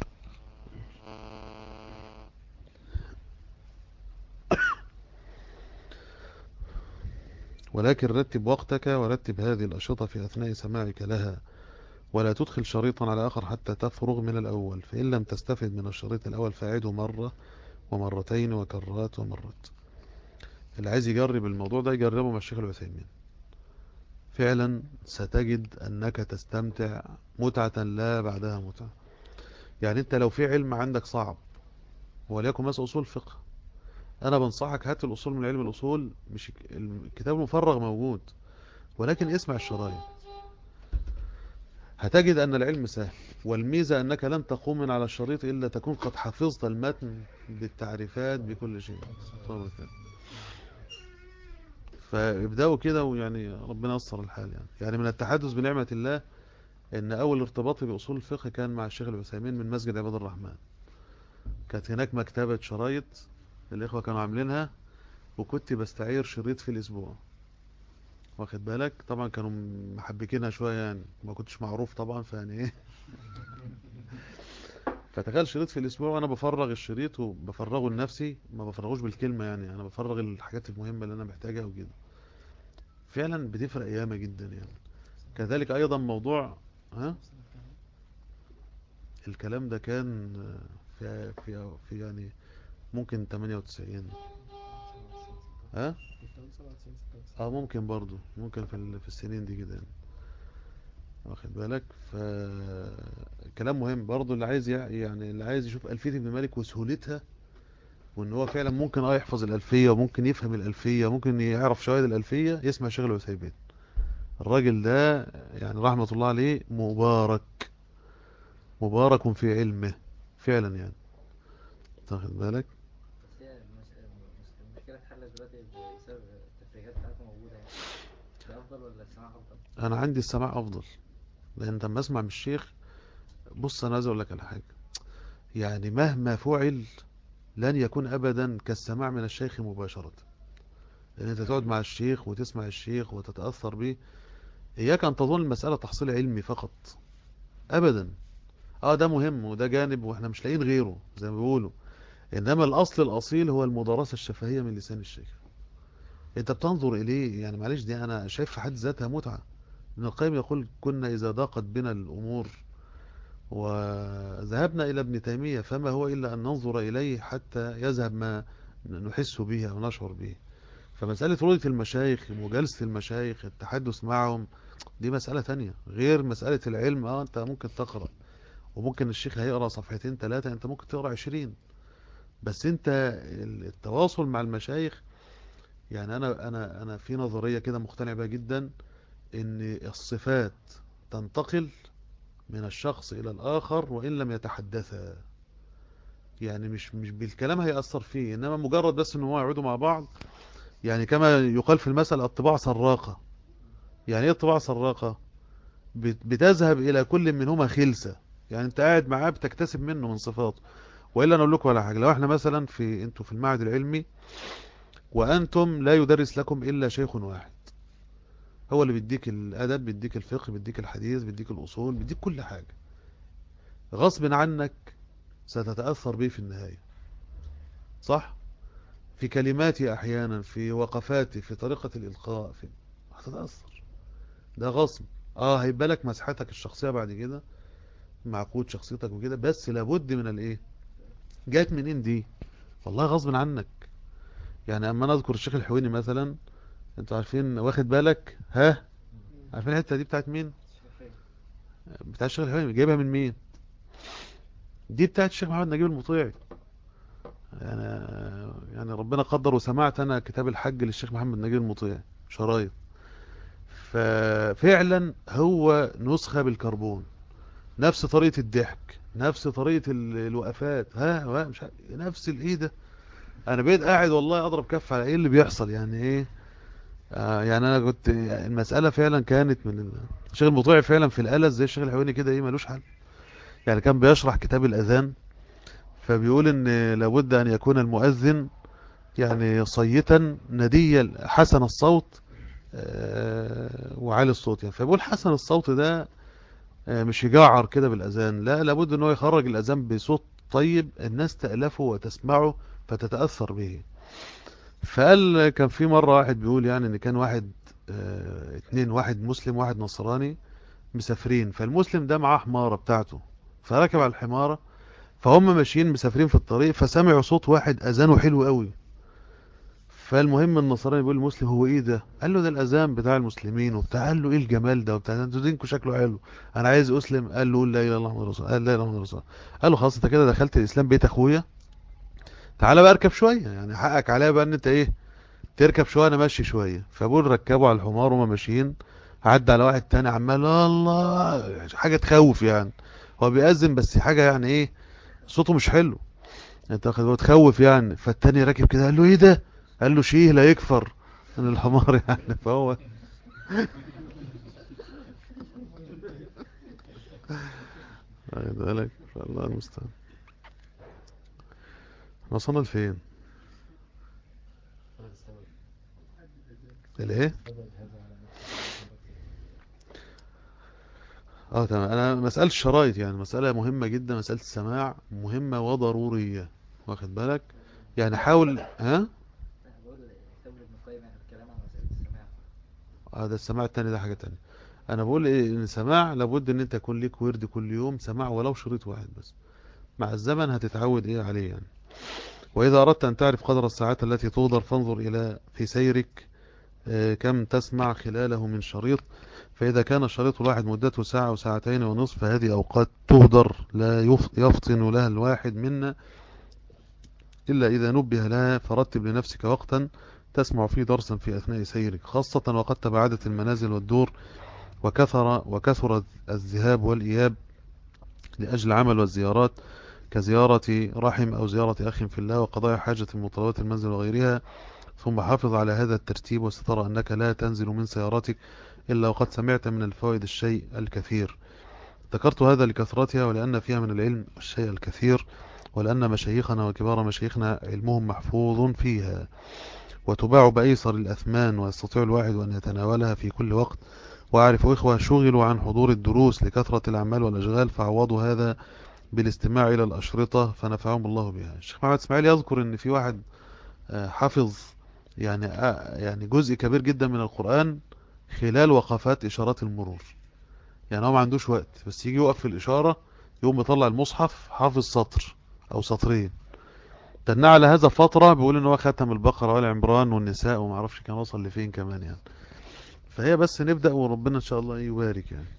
ولكن رتب وقتك، ورتب هذه الأشرطة في أثناء سماعك لها، ولا تدخل شريطا على آخر حتى تفرغ من الأول. فإن لم تستفد من الشريط الأول فأعده مرة ومرتين وكرات ومرات. اللي عايز يجرب الموضوع ده يجربه مع الشيخ العثيمين، فعلا ستجد أنك تستمتع متعة لا بعدها متعة. يعني أنت لو في علم عندك صعب، وليكن مثلا أصول فقه، أنا بنصحك هات الأصول من علم الأصول، مش الكتاب المفرغ موجود، ولكن اسمع الشرايط، هتجد أن العلم سهل. والميزة أنك لن تقوم من على الشريط إلا تكون قد حفظت المتن بالتعريفات بكل شيء. فابدأوا كده، ويعني ربنا ييسر الحال يعني من التحدث بنعمة الله ان اول ارتباطي باصول الفقه كان مع الشيخ العثيمين من مسجد عباد الرحمن. كانت هناك مكتبة شرايط الاخوة كانوا عاملينها، وكنت بستعير شريط في الاسبوع، واخد بالك؟ طبعا كانوا محبكينها شوية يعني، ما كنتش معروف طبعا، فيعني ايه فتخيل شريط في الاسبوع وانا بفرغ الشريط وبفرغه لنفسي، ما بفرغوش بالكلمة يعني، انا بفرغ الحاجات المهمة اللي انا محتاجها وكده. فعلا بتفرق ياما جدا يعني. كذلك ايضا موضوع، ها، الكلام ده كان في يعني ممكن 98. ها، اه ممكن برضو، ممكن في السنين دي كده يعني. واخد بالك؟ كلام مهم برضو، اللي عايز يعني اللي عايز يشوف ألفية ابن مالك وسهولتها، وان هو فعلا ممكن يحفظ الألفية، وممكن يفهم الألفية، ممكن يعرف شواهد الألفية، يسمع شيخ العثيمين. الراجل ده يعني رحمة الله عليه مبارك، مبارك في علمه فعلا يعني. تاخد بالك؟ بس هي المشكلة اتحلت دلوقتي بسبب التفريغات بتاعته موجودة يعني. ده أفضل ولا السماع أفضل؟ انا عندي السماع افضل، لان لما اسمع من الشيخ، بص انا عايز اقول لك على حاجة، يعني مهما فعل لن يكون ابدا كالسماع من الشيخ مباشرة. لان انت تقعد مع الشيخ وتسمع الشيخ وتتأثر به. اياك ان تظن المسألة تحصيل علمي فقط، ابدا. اه ده مهم وده جانب واحنا مش لاقيين غيره زي ما بيقولوا، انما الاصل الاصيل هو المدارسة الشفهية من لسان الشيخ. انت بتنظر اليه يعني، معلش دي انا شايف في حد ذاتها متعة. ابن القيم يقول كنا اذا ضاقت بنا الامور وذهبنا الى ابن تيمية فما هو الا ان ننظر اليه حتى يذهب ما نحس به او نشعر به. فمسألة رؤية المشايخ، مجالسة المشايخ، التحدث معهم، دي مسألة تانية غير مسألة العلم. انت ممكن تقرأ، وممكن الشيخ هيقرأ صفحتين ثلاثة، انت ممكن تقرأ 20. بس انت التواصل مع المشايخ، يعني انا في نظرية كده مقتنع بها جدا، ان الصفات تنتقل من الشخص الى الاخر وان لم يتحدثا. يعني مش بالكلام هيأثر فيه، انما مجرد بس ان هو يقعدوا مع بعض. يعني كما يقال في المثل الطباع سراقة. يعني ايه الطباع سراقة؟ بتذهب الى كل منهما خلسة. يعني انت قاعد معاه بتكتسب منه من صفاته. والا انا اقول لكم على حاجه، لو احنا مثلا انتوا في المعهد العلمي، وانتم لا يدرس لكم الا شيخ واحد، هو اللي بيديك الادب، بيديك الفقه، بيديك الحديث، بيديك الاصول، بيديك كل حاجه، غصب عنك ستتاثر به في النهايه. صح؟ في كلماتي احيانا، في وقفاتي، في طريقه الالقاء، هتتاثر. ده غصب. هيبقى لك مساحتك الشخصيه بعد كده، معقود شخصيتك وكده، بس لابد من الايه، جات منين دي؟ والله غصب عنك. يعني اما نذكر الشيخ الحويني مثلا، انتوا عارفين، واخد بالك؟ ها، عارفين الحته دي بتاعت مين؟ بتاع الشيخ الحويني. جايبها من مين؟ دي بتاعت الشيخ محمد نجيب المطيعي. يعني يعني ربنا قدر وسمعت انا كتاب الحج للشيخ محمد نجيب المطيعي شرايط. ففعلا هو نسخة بالكربون، نفس طريقة الضحك، نفس طريقة الوقفات، مش نفس الايه ده. انا بقيت قاعد والله اضرب كف على ايه اللي بيحصل، يعني ايه. يعني انا كنت المسألة فعلا كانت من الشيخ المطيعي فعلا في الآلة زي الشيخ الحويني كده، ايه ملوش حل. يعني كان بيشرح كتاب الأذان، فبيقول ان لابد ان يكون المؤذن يعني صيتا نديا حسن الصوت، وعالي الصوت يعني. فبيقول حسن الصوت ده مش يجعر كده بالأذان، لا، لابد ان هو يخرج الأذان بصوت طيب الناس تألفه وتسمعه فتتأثر به. فقال كان في مرة واحد بيقول يعني ان كان واحد اتنين، واحد مسلم واحد نصراني، مسافرين. فالمسلم ده معاه حمارة بتاعته، فركب على الحمارة، فهم ماشيين مسافرين في الطريق، فسمعوا صوت واحد اذانه حلو قوي. فالمهم النصراني بيقول المسلم هو ايه ده؟ قال له ده الاذان بتاع المسلمين وبتاع. قال له ايه الجمال ده وبتاع، انتوا دينكم شكله حلو، انا عايز اسلم. قال له قول لا اله الا الله محمد رسول الله. قال لا اله الا الله رسول الله. قال له خلاص انت كده دخلت الاسلام بيت اخويا، تعالى بقى اركب شويه، يعني حقك عليا بقى ان انت ايه، تركب شويه انا ماشي شويه. فبقول ركبوا على الحمار وما ماشيين، عدى على واحد تاني عمال الله، حاجه تخوف يعني. هو بيأذن بس حاجه يعني ايه، صوته مش حلو، انت واخد بالك، تخوف يعني. فالتاني راكب كده قال له ايه ده؟ قال له شيه لا يكفر من الحمار يعني. فهو واخد بالك، فالله المستعان. احنا وصلنا لفين؟ الايه؟ تمام. انا مسألة الشرايط يعني مسألة مهمة جدا، مسألة السماع مهمة وضرورية، واخد بالك؟ يعني حاول ها. لا بقول كتاب ابن القيم يعني الكلام عن مسألة السماع. ده السماع التاني ده حاجة تانية. انا بقول ايه، ان سماع لابد ان انت يكون ليك ورد كل يوم سماع ولو شريط واحد بس، مع الزمن هتتعود ايه عليه يعني. واذا اردت ان تعرف قدر الساعات التي تهدر فانظر الى في سيرك كم تسمع خلاله من شريط. فإذا كان الشريط الواحد مدته ساعة وساعتين ونصف فهذه أوقات تهدر لا يفطن لها الواحد منا إلا إذا نبه لها. فرتب لنفسك وقتا تسمع فيه درسا في أثناء سيرك، خاصة وقد تباعدت المنازل والدور وكثر الذهاب والإياب لأجل العمل والزيارات، كزيارة رحم أو زيارة أخ في الله وقضاء حاجة من مطلبات المنزل وغيرها. ثم حافظ على هذا الترتيب وسترى أنك لا تنزل من سيارتك إلا وقد سمعت من الفوائد الشيء الكثير. ذكرت هذا لكثرتها ولأن فيها من العلم الشيء الكثير، ولأن مشايخنا وكبار مشايخنا علمهم محفوظ فيها وتباع بأيسر الأثمان، ويستطيع الواحد أن يتناولها في كل وقت. وأعرف إخوة شغلوا عن حضور الدروس لكثرة الأعمال والأشغال فعوضوا هذا بالاستماع إلى الأشرطة فنفعهم الله بها. الشيخ محمد إسماعيل يذكر أن في واحد حفظ يعني جزء كبير جدا من القرآن خلال وقفات إشارات المرور. يعني هو ما عندوش وقت بس يجي يوقف في الإشارة يقوم يطلع المصحف حافظ سطر أو سطرين. تنى على هذا فترة بيقول إن هو ختم البقرة وآل عمران والنساء وما اعرفش كان وصل لفين كمان يعني. فهي بس نبدأ وربنا إن شاء الله يبارك يعني.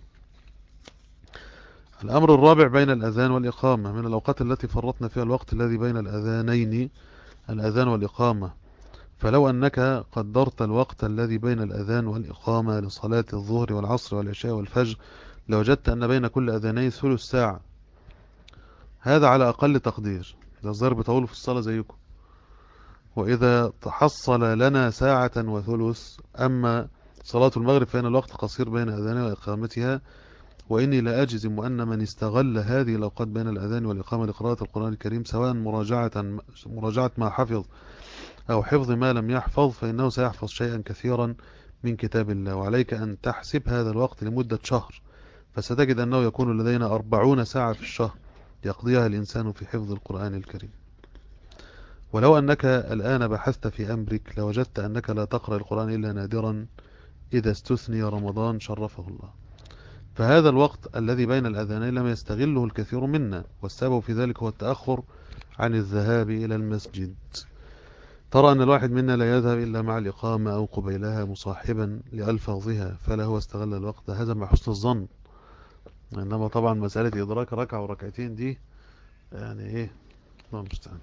الأمر الرابع بين الأذان والإقامة. من الأوقات التي فرطنا فيها الوقت الذي بين الأذانين الأذان والإقامة. فلو أنك قدرت الوقت الذي بين الأذان والإقامة لصلاة الظهر والعصر والعشاء والفجر لوجدت أن بين كل أذانين ثلث ساعة. هذا على أقل تقدير، ده الظاهر بيطولوا في الصلاة زيكم. وإذا تحصل لنا ساعة وثلث. أما صلاة المغرب فإن الوقت قصير بين أذانها وإقامتها، وإني لا أجزم أن من استغل هذه الأوقات بين الأذان والإقامة لقراءة القرآن الكريم سواء مراجعة ما حفظ أو حفظ ما لم يحفظ فإنه سيحفظ شيئا كثيرا من كتاب الله. وعليك أن تحسب هذا الوقت لمدة شهر فستجد أنه يكون لدينا 40 ساعة في الشهر يقضيها الإنسان في حفظ القرآن الكريم. ولو أنك الآن بحثت في أمرك لوجدت أنك لا تقرأ القرآن إلا نادرا إذا استثني رمضان شرفه الله. فهذا الوقت الذي بين الأذانين لم يستغله الكثير منا، والسبب في ذلك هو التأخر عن الذهاب إلى المسجد. ترى أن الواحد منا لا يذهب إلا مع الإقامة أو قبيلها مصاحبا لألفاظها فلا هو استغل الوقت. هذا مع حسن الظن، إنما طبعا مسألة إدراك ركعة وركعتين دي يعني إيه، الله المستعان.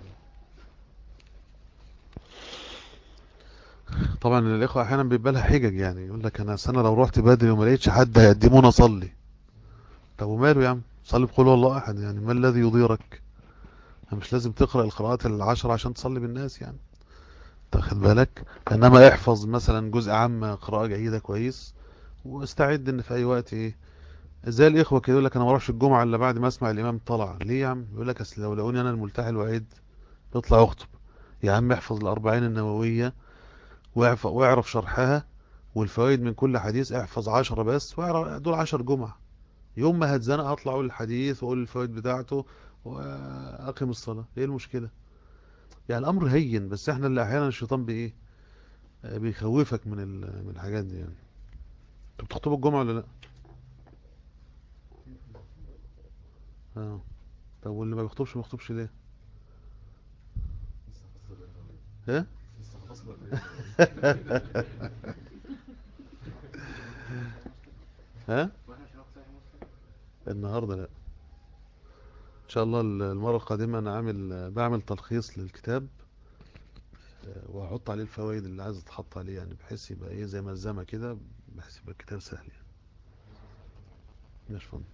طبعا الإخوة أحيانا بيبقى لها حجج، يعني يقول لك أنا سنة لو رحت بدري وما لقيتش حد هيقدموني أصلي. طب وماله يا عم، صلي بقول هو الله أحد، يعني ما الذي يضيرك؟ مش لازم تقرأ القراءات العشر عشان تصلي بالناس يعني، تاخد بالك. إنما احفظ مثلا جزء عام قراءة جيدة كويس، واستعد ان في اي وقت ايه. زي الاخوه كده يقول لك انا ما اروحش الجمعه الا بعد ما اسمع الامام طلع. ليه يا عم؟ يقول لك اصل لو لقوني انا الملتحي الوحيد يطلع اخطب. يا عم احفظ الاربعين النوويه واعرف شرحها والفوائد من كل حديث. احفظ 10 بس واعرف دول 10 جمعة. يوم ما هتزنق هطلع اقول الحديث واقول الفوائد بتاعته واقيم الصلاة. ايه المشكلة؟ يعني الامر هين، بس احنا اللي احيانا الشيطان بايه بيخوفك من الحاجات دي يعني. انتوا بتخطبوا الجمعة ولا لا؟ اه. طب واللي ما بيخطبش ما بيخطبش ليه؟ ها؟ ها؟ واحنا مش هناخد صحيح مسلم. النهارده لا، ان شاء الله المره القادمه انا بعمل تلخيص للكتاب وهحط عليه الفوائد اللي عايز تحط عليه، يعني بحيث يبقى ايه زي ملزمه كده، بحيث يبقى الكتاب سهل يعني. ماشي فندم.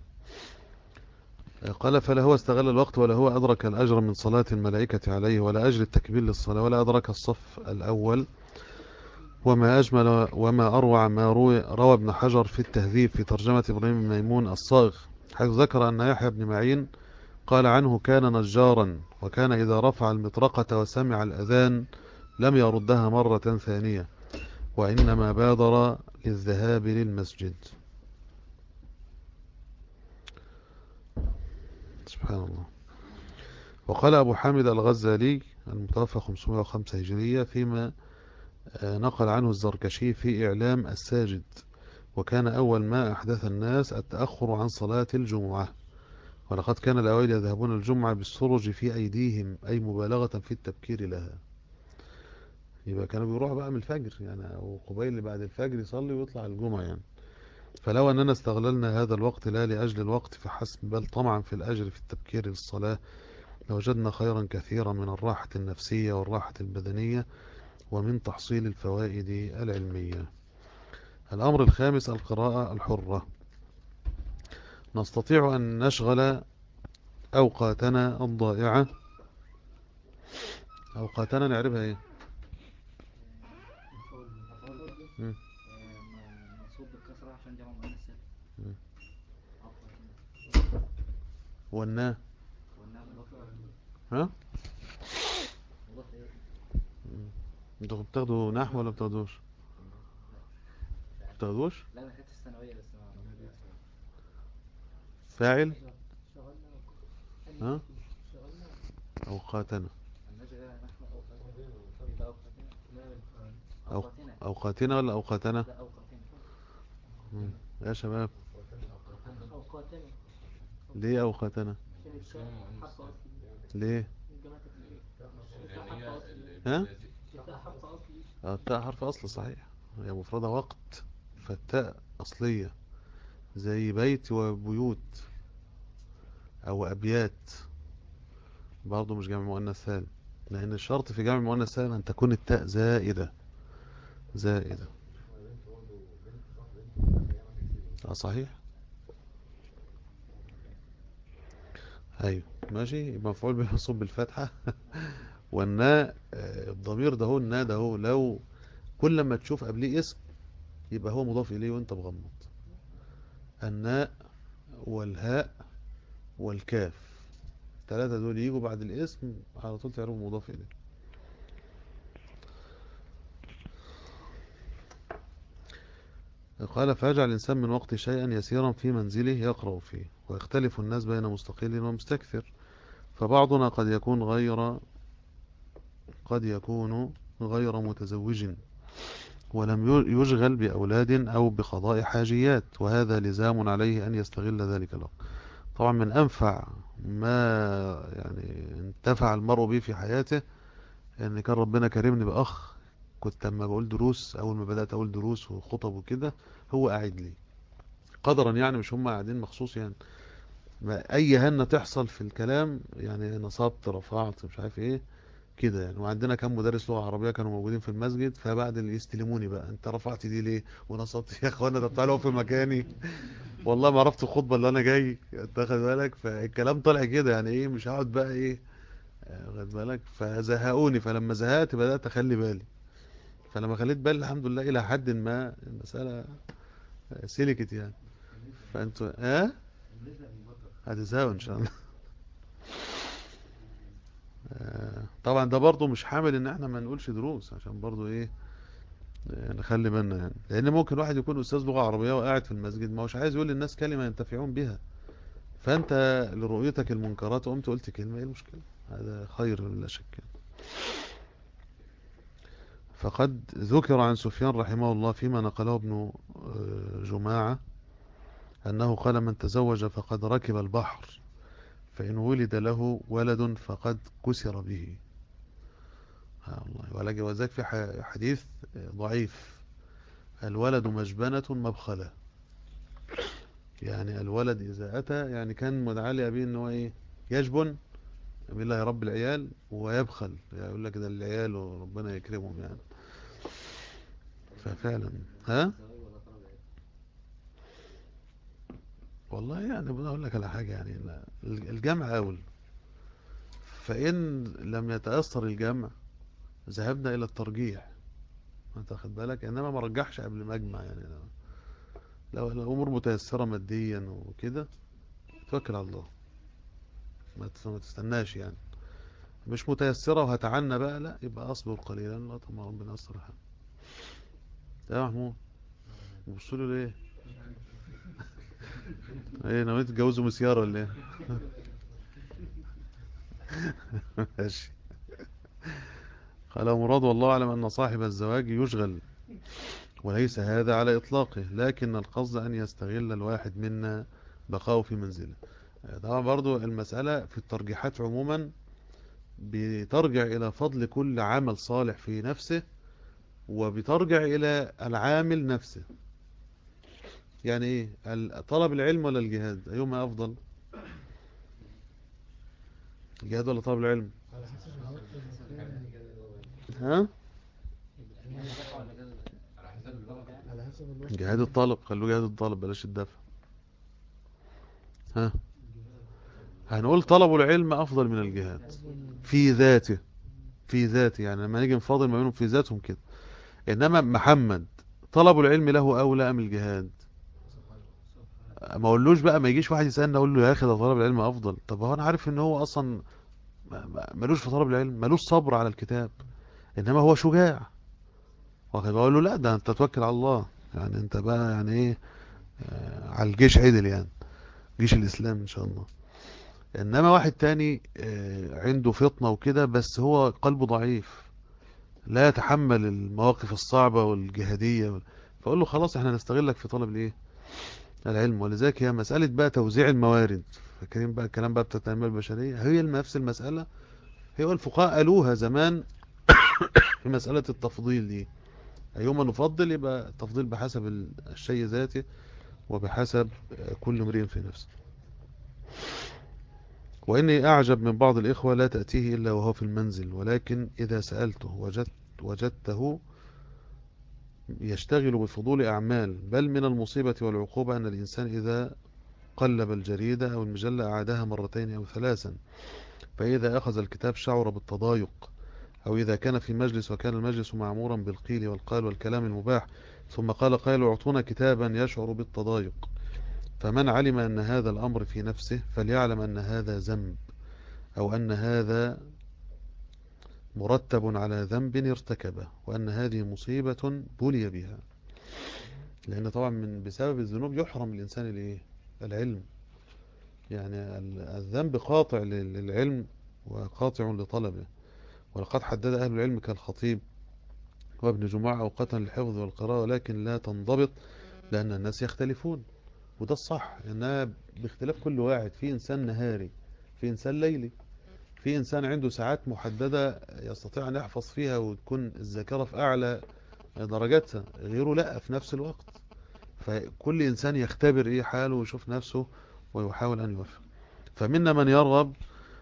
قال فلا هو استغل الوقت ولا هو أدرك الأجر من صلاة الملائكة عليه ولا أجر التكبير للصلاة ولا أدرك الصف الأول. وما أجمل وما أروع ما روى ابن حجر في التهذيب في ترجمة إبراهيم بن ميمون الصاغ، حيث ذكر أن يحيى بن معين قال عنه كان نجارا وكان إذا رفع المطرقة وسمع الأذان لم يردها مرة ثانية وإنما بادر للذهاب للمسجد. سبحان الله. وقال أبو حامد الغزالي المتوفى 505 هجرية فيما نقل عنه الزركشي في إعلام الساجد: وكان أول ما أحدث الناس التأخر عن صلاة الجمعة، ولقد كان الأوائل يذهبون الجمعة بالسرج في أيديهم، أي مبالغة في التبكير لها. يبقى كانوا بيروحوا بقى من الفجر يعني، أو قبيل بعد الفجر يصلي ويطلع الجمعة يعني. فلو أننا استغللنا هذا الوقت لا لأجل الوقت فحسب، بل طمعا في الأجر في التبكير للصلاة، لوجدنا خيرا كثيرا من الراحة النفسية والراحة البدنية ومن تحصيل الفوائد العلمية. الأمر الخامس: القراءة الحرة. نستطيع أن نشغل أوقاتنا الضائعة. أوقاتنا نعرفها إيه؟ مم. منصوب بالكسرة عشان جمع مؤنث سالم. مم. عفوا. والنا والنعم مضاف ها؟ مضاف إيه؟ انتوا بتاخدوا نحو ولا بتاخدوش؟ لا بتاخدوش؟ لا أنا خدت الثانوية بس ما أعرفش. فاعل. شغلنا ها؟ أوقاتنا. النشغل نحن أوقاتنا يبقى أوقاتنا. أو... أوقاتنا. أوقاتنا ولا أوقاتنا؟ لا أوقاتنا. مم. يا شباب أوقاتنا ليه أوقاتنا؟ عشان التاء حرف أصلي ليه؟ من جماعة التكسير. التاء حرف أصلي. ها؟ التاء حرف أصلي. التاء حرف أصل صحيح، هي مفردة وقت، فالتاء أصلية زي بيت وبيوت أو أبيات، برضه مش جمع مؤنث سالم، لأن الشرط في جمع مؤنث سالم أن تكون التاء زائدة. زائدة. صحيح. أيوه ماشي، يبقى مفعول به منصوب بالفتحة. والناء الضمير ده هو الناء ده هو، لو كل ما تشوف قبليه اسم يبقى هو مضاف إليه وانت مغمض. الناء والهاء والكاف، الثلاثة دول يجوا بعد الاسم على طول تعرفوا مضاف إليه. قال: فيجعل الإنسان من وقت شيئا يسيرا في منزله يقرأ فيه، ويختلف الناس بين مستقل ومستكثر، فبعضنا قد يكون غير متزوج ولم يشغل بأولاد أو بقضاء حاجيات، وهذا لزام عليه أن يستغل ذلك الوقت. طبعا من أنفع ما يعني انتفع المرء به في حياته ان كان ربنا كرمني بأخ، كنت لما بقول دروس، اول ما بدأت اقول دروس وخطب وكده هو قاعد لي قدرا يعني، مش هم قاعدين مخصوص يعني، ما اي هنة تحصل في الكلام يعني نصبت رفعت مش عارف ايه كده يعني. وعندنا كم مدرس لغة عربية كانوا موجودين في المسجد، فبعد اللي يستلموني بقى: انت رفعت دي ليه ونصبت يا اخوانا؟ ده تعالوا في مكاني، والله ما عرفت الخطبة اللي انا جاي تاخد بالك. فالكلام طلع كده يعني ايه، مش هقعد بقى ايه واخد بالك. فزهقوني، فلما زهقت بدأت اخلي بالي، فلما خليت بالي الحمد لله الى حد ما المسألة سلكت يعني. فانتوا هتزهقوا ان شاء الله. طبعا ده برضو مش حامل ان احنا ما نقولش دروس، عشان برضو ايه نخلي بالنا يعني، لان ممكن واحد يكون استاذ لغة عربية وقاعد في المسجد ما هوش عايز يقول للناس كلمة ينتفعون بها، فانت لرؤيتك المنكرات قمت قلت كلمة، ايه المشكلة؟ هذا خير لا شك يعني. فقد ذكر عن سفيان رحمه الله فيما نقله ابن جماعة أنه قال: من تزوج فقد ركب البحر، فإن ولد له ولد فقد كسر به. والله وذاك في حديث ضعيف: الولد مجبنة مبخلة، يعني الولد إذا أتى يعني كان مدعى لأبيه أنه إيه يجبن بالله يا رب العيال ويبخل، يعني يقول لك ده العيال وربنا يكرمهم يعني. ففعلا والله يعني بقول لك على حاجة يعني، الجمع أول، فإن لم يتأثر الجمع ذهبنا إلى الترجيح، انت واخد بالك، انما ما رجحش قبل ما اجمع يعني. لو الامور متيسره ماديا وكده توكل على الله، ما تستناش يعني. مش متيسره وهتعنى بقى، لا يبقى اصبر قليلا لا طبعا ربنا يستر الحال. يا محمود بصوا له ليه؟ ايه ناويين تتجوزوا مسياره ولا ايه؟ ماشي. قال مراد والله أعلم أن صاحب الزواج يشغل، وليس هذا على إطلاقه، لكن القصد أن يستغل الواحد منا بقاؤه في منزله. طبعا برضو المسألة في الترجيحات عموما بترجع إلى فضل كل عمل صالح في نفسه، وبترجع إلى العامل نفسه. يعني إيه طلب العلم ولا الجهاد، أيهما أفضل؟ الجهاد ولا طلب العلم؟ على حسب الوقت والمكان. ها؟ على حسب الوقت. جهاد الطلب، خلوه جهاد الطلب بلاش الدفع. ها؟ هنقول طلب العلم أفضل من الجهاد في ذاته، في ذاته، يعني لما نيجي نفاضل ما بينهم في ذاتهم كده. إنما محمد طلب العلم له أولى أم الجهاد؟ ما اقولوش بقى، ما يجيش واحد يسألني اقول له يا اخي ده طلب العلم افضل. طب هو انا عارف ان هو اصلا ملوش في طلب العلم، ملوش صبر على الكتاب، انما هو شجاع. واخد، بقول له لا ده انت توكل على الله، يعني انت بقى يعني ايه، على الجيش عدل يعني، جيش الاسلام ان شاء الله. انما واحد تاني عنده فطنة وكده، بس هو قلبه ضعيف، لا يتحمل المواقف الصعبة والجهادية. فأقول له خلاص احنا نستغلك في طلب الايه، العلم. ولذلك هي مسألة بقى توزيع الموارد، فاكرين بقى الكلام بقى بتاع التنمية البشرية، هي نفس المسألة. هي الفقهاء قالوها زمان في مسألة التفضيل دي، أيهما نفضل، يبقى التفضيل بحسب الشيء ذاته وبحسب كل امرئ في نفسه. وإني أعجب من بعض الإخوة لا تأتيه إلا وهو في المنزل، ولكن إذا سألته وجدته يشتغل بفضول أعمال. بل من المصيبة والعقوبة أن الإنسان إذا قلب الجريدة أو المجلة أعادها مرتين أو ثلاثا، فإذا أخذ الكتاب شعر بالتضايق، أو إذا كان في مجلس وكان المجلس معمورا بالقيل والقال والكلام المباح، ثم قال قائل اعطونا كتابا، يشعر بالتضايق. فمن علم أن هذا الأمر في نفسه فليعلم أن هذا ذنب، أو أن هذا مرتب على ذنب ارتكبه، وأن هذه مصيبة بلي بها. لأن طبعا بسبب الذنوب يحرم الإنسان العلم. يعني الذنب قاطع للعلم وقاطع لطلبه. ولقد حدد أهل العلم كالخطيب وابن جماعة أوقاتا للحفظ والقراءة، ولكن لا تنضبط لأن الناس يختلفون. وده الصح، إنها باختلاف كل واحد، في إنسان نهاري، في إنسان ليلي، في إنسان عنده ساعات محددة يستطيع أن يحفظ فيها وتكون الذاكرة في أعلى درجاتها، غيره لا في نفس الوقت. فكل إنسان يختبر إيه حاله ويشوف نفسه ويحاول أن يوفق. فمنا من يرغب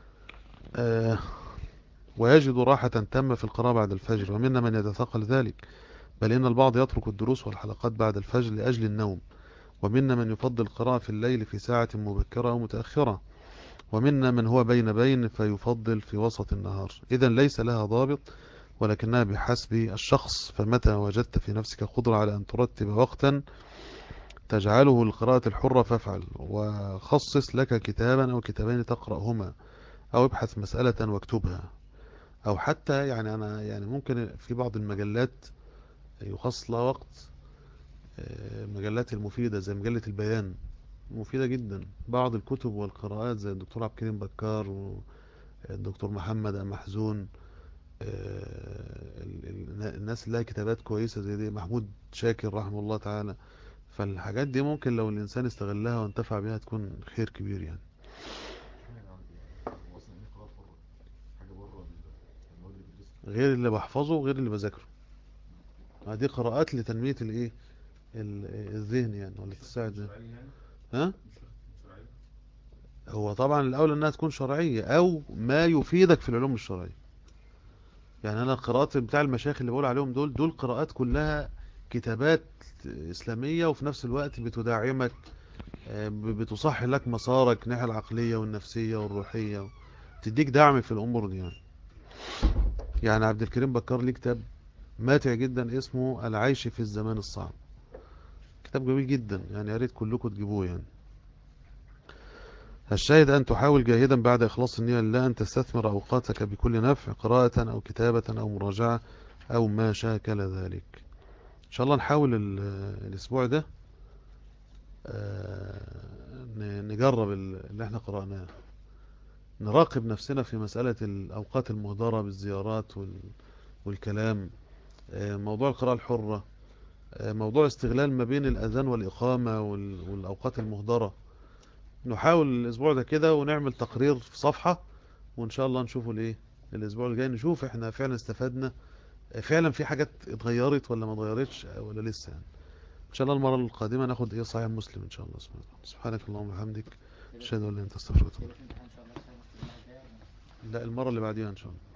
ويجد راحة تامة في القراءة بعد الفجر، ومنا من يتثقل ذلك، بل إن البعض يترك الدروس والحلقات بعد الفجر لأجل النوم. ومنا من يفضل القراءة في الليل في ساعة مبكرة أو متأخرة. ومنا من هو بين فيفضل في وسط النهار. إذن ليس لها ضابط، ولكنها بحسب الشخص. فمتى وجدت في نفسك قدرة على أن ترتب وقتا تجعله القراءة الحرة فافعل، وخصص لك كتابا أو كتابين تقرأهما، أو ابحث مسألة واكتبها. أو حتى يعني أنا يعني ممكن في بعض المجلات يخصص لها وقت، المجلات المفيدة زي مجلة البيان، مفيدة جدا. بعض الكتب والقراءات زي الدكتور عبد الكريم بكار والدكتور محمد محزون، الناس اللي لها كتابات كويسة زي دي، محمود شاكر رحمه الله تعالى. فالحاجات دي ممكن لو الإنسان استغلها وانتفع بها تكون خير كبير يعني. غير اللي بحفظه غير اللي بذاكره، دي قراءات لتنمية الذهن يعني، ولا تساعد. ها؟ هو طبعا الأول أنها تكون شرعية أو ما يفيدك في العلوم الشرعية. يعني أنا القراءات بتاع المشايخ اللي بقول عليهم دول قراءات كلها كتابات إسلامية، وفي نفس الوقت بتدعمك، بتصحح لك مسارك ناحية العقلية والنفسية والروحية، تديك دعم في الأمور دي يعني. يعني عبد الكريم بكار ليه كتاب ماتع جدا اسمه العيش في الزمان الصعب، كتاب جميل جدا يعني، يا ريت كلكم تجيبوه يعني. الشاهد أن تحاول جاهدا بعد إخلاص النية لله أن تستثمر أوقاتك بكل نفع، قراءة أو كتابة أو مراجعة أو ما شاكل ذلك. إن شاء الله نحاول الأسبوع ده نجرب اللي احنا قرأناه. نراقب نفسنا في مسألة الأوقات المهدرة بالزيارات والكلام، موضوع القراءة الحرة، موضوع استغلال ما بين الأذان والإقامة والأوقات المهدرة. نحاول الأسبوع ده كده ونعمل تقرير في صفحة، وإن شاء الله نشوفه الأسبوع الجاي، نشوف إحنا فعلا استفدنا، فعلا في حاجات اتغيرت ولا ما اتغيرتش ولا لسه يعني. إن شاء الله المرة القادمة ناخد صحيح مسلم إن شاء الله. سبحانك اللهم وبحمدك، أشهد أن لا إله إلا أنت، أستغفرك وأتوب إليك. امتحان ان شاء الله صحيح مسلم الجاي ولا؟ لا، المرة اللي بعديها إن شاء الله.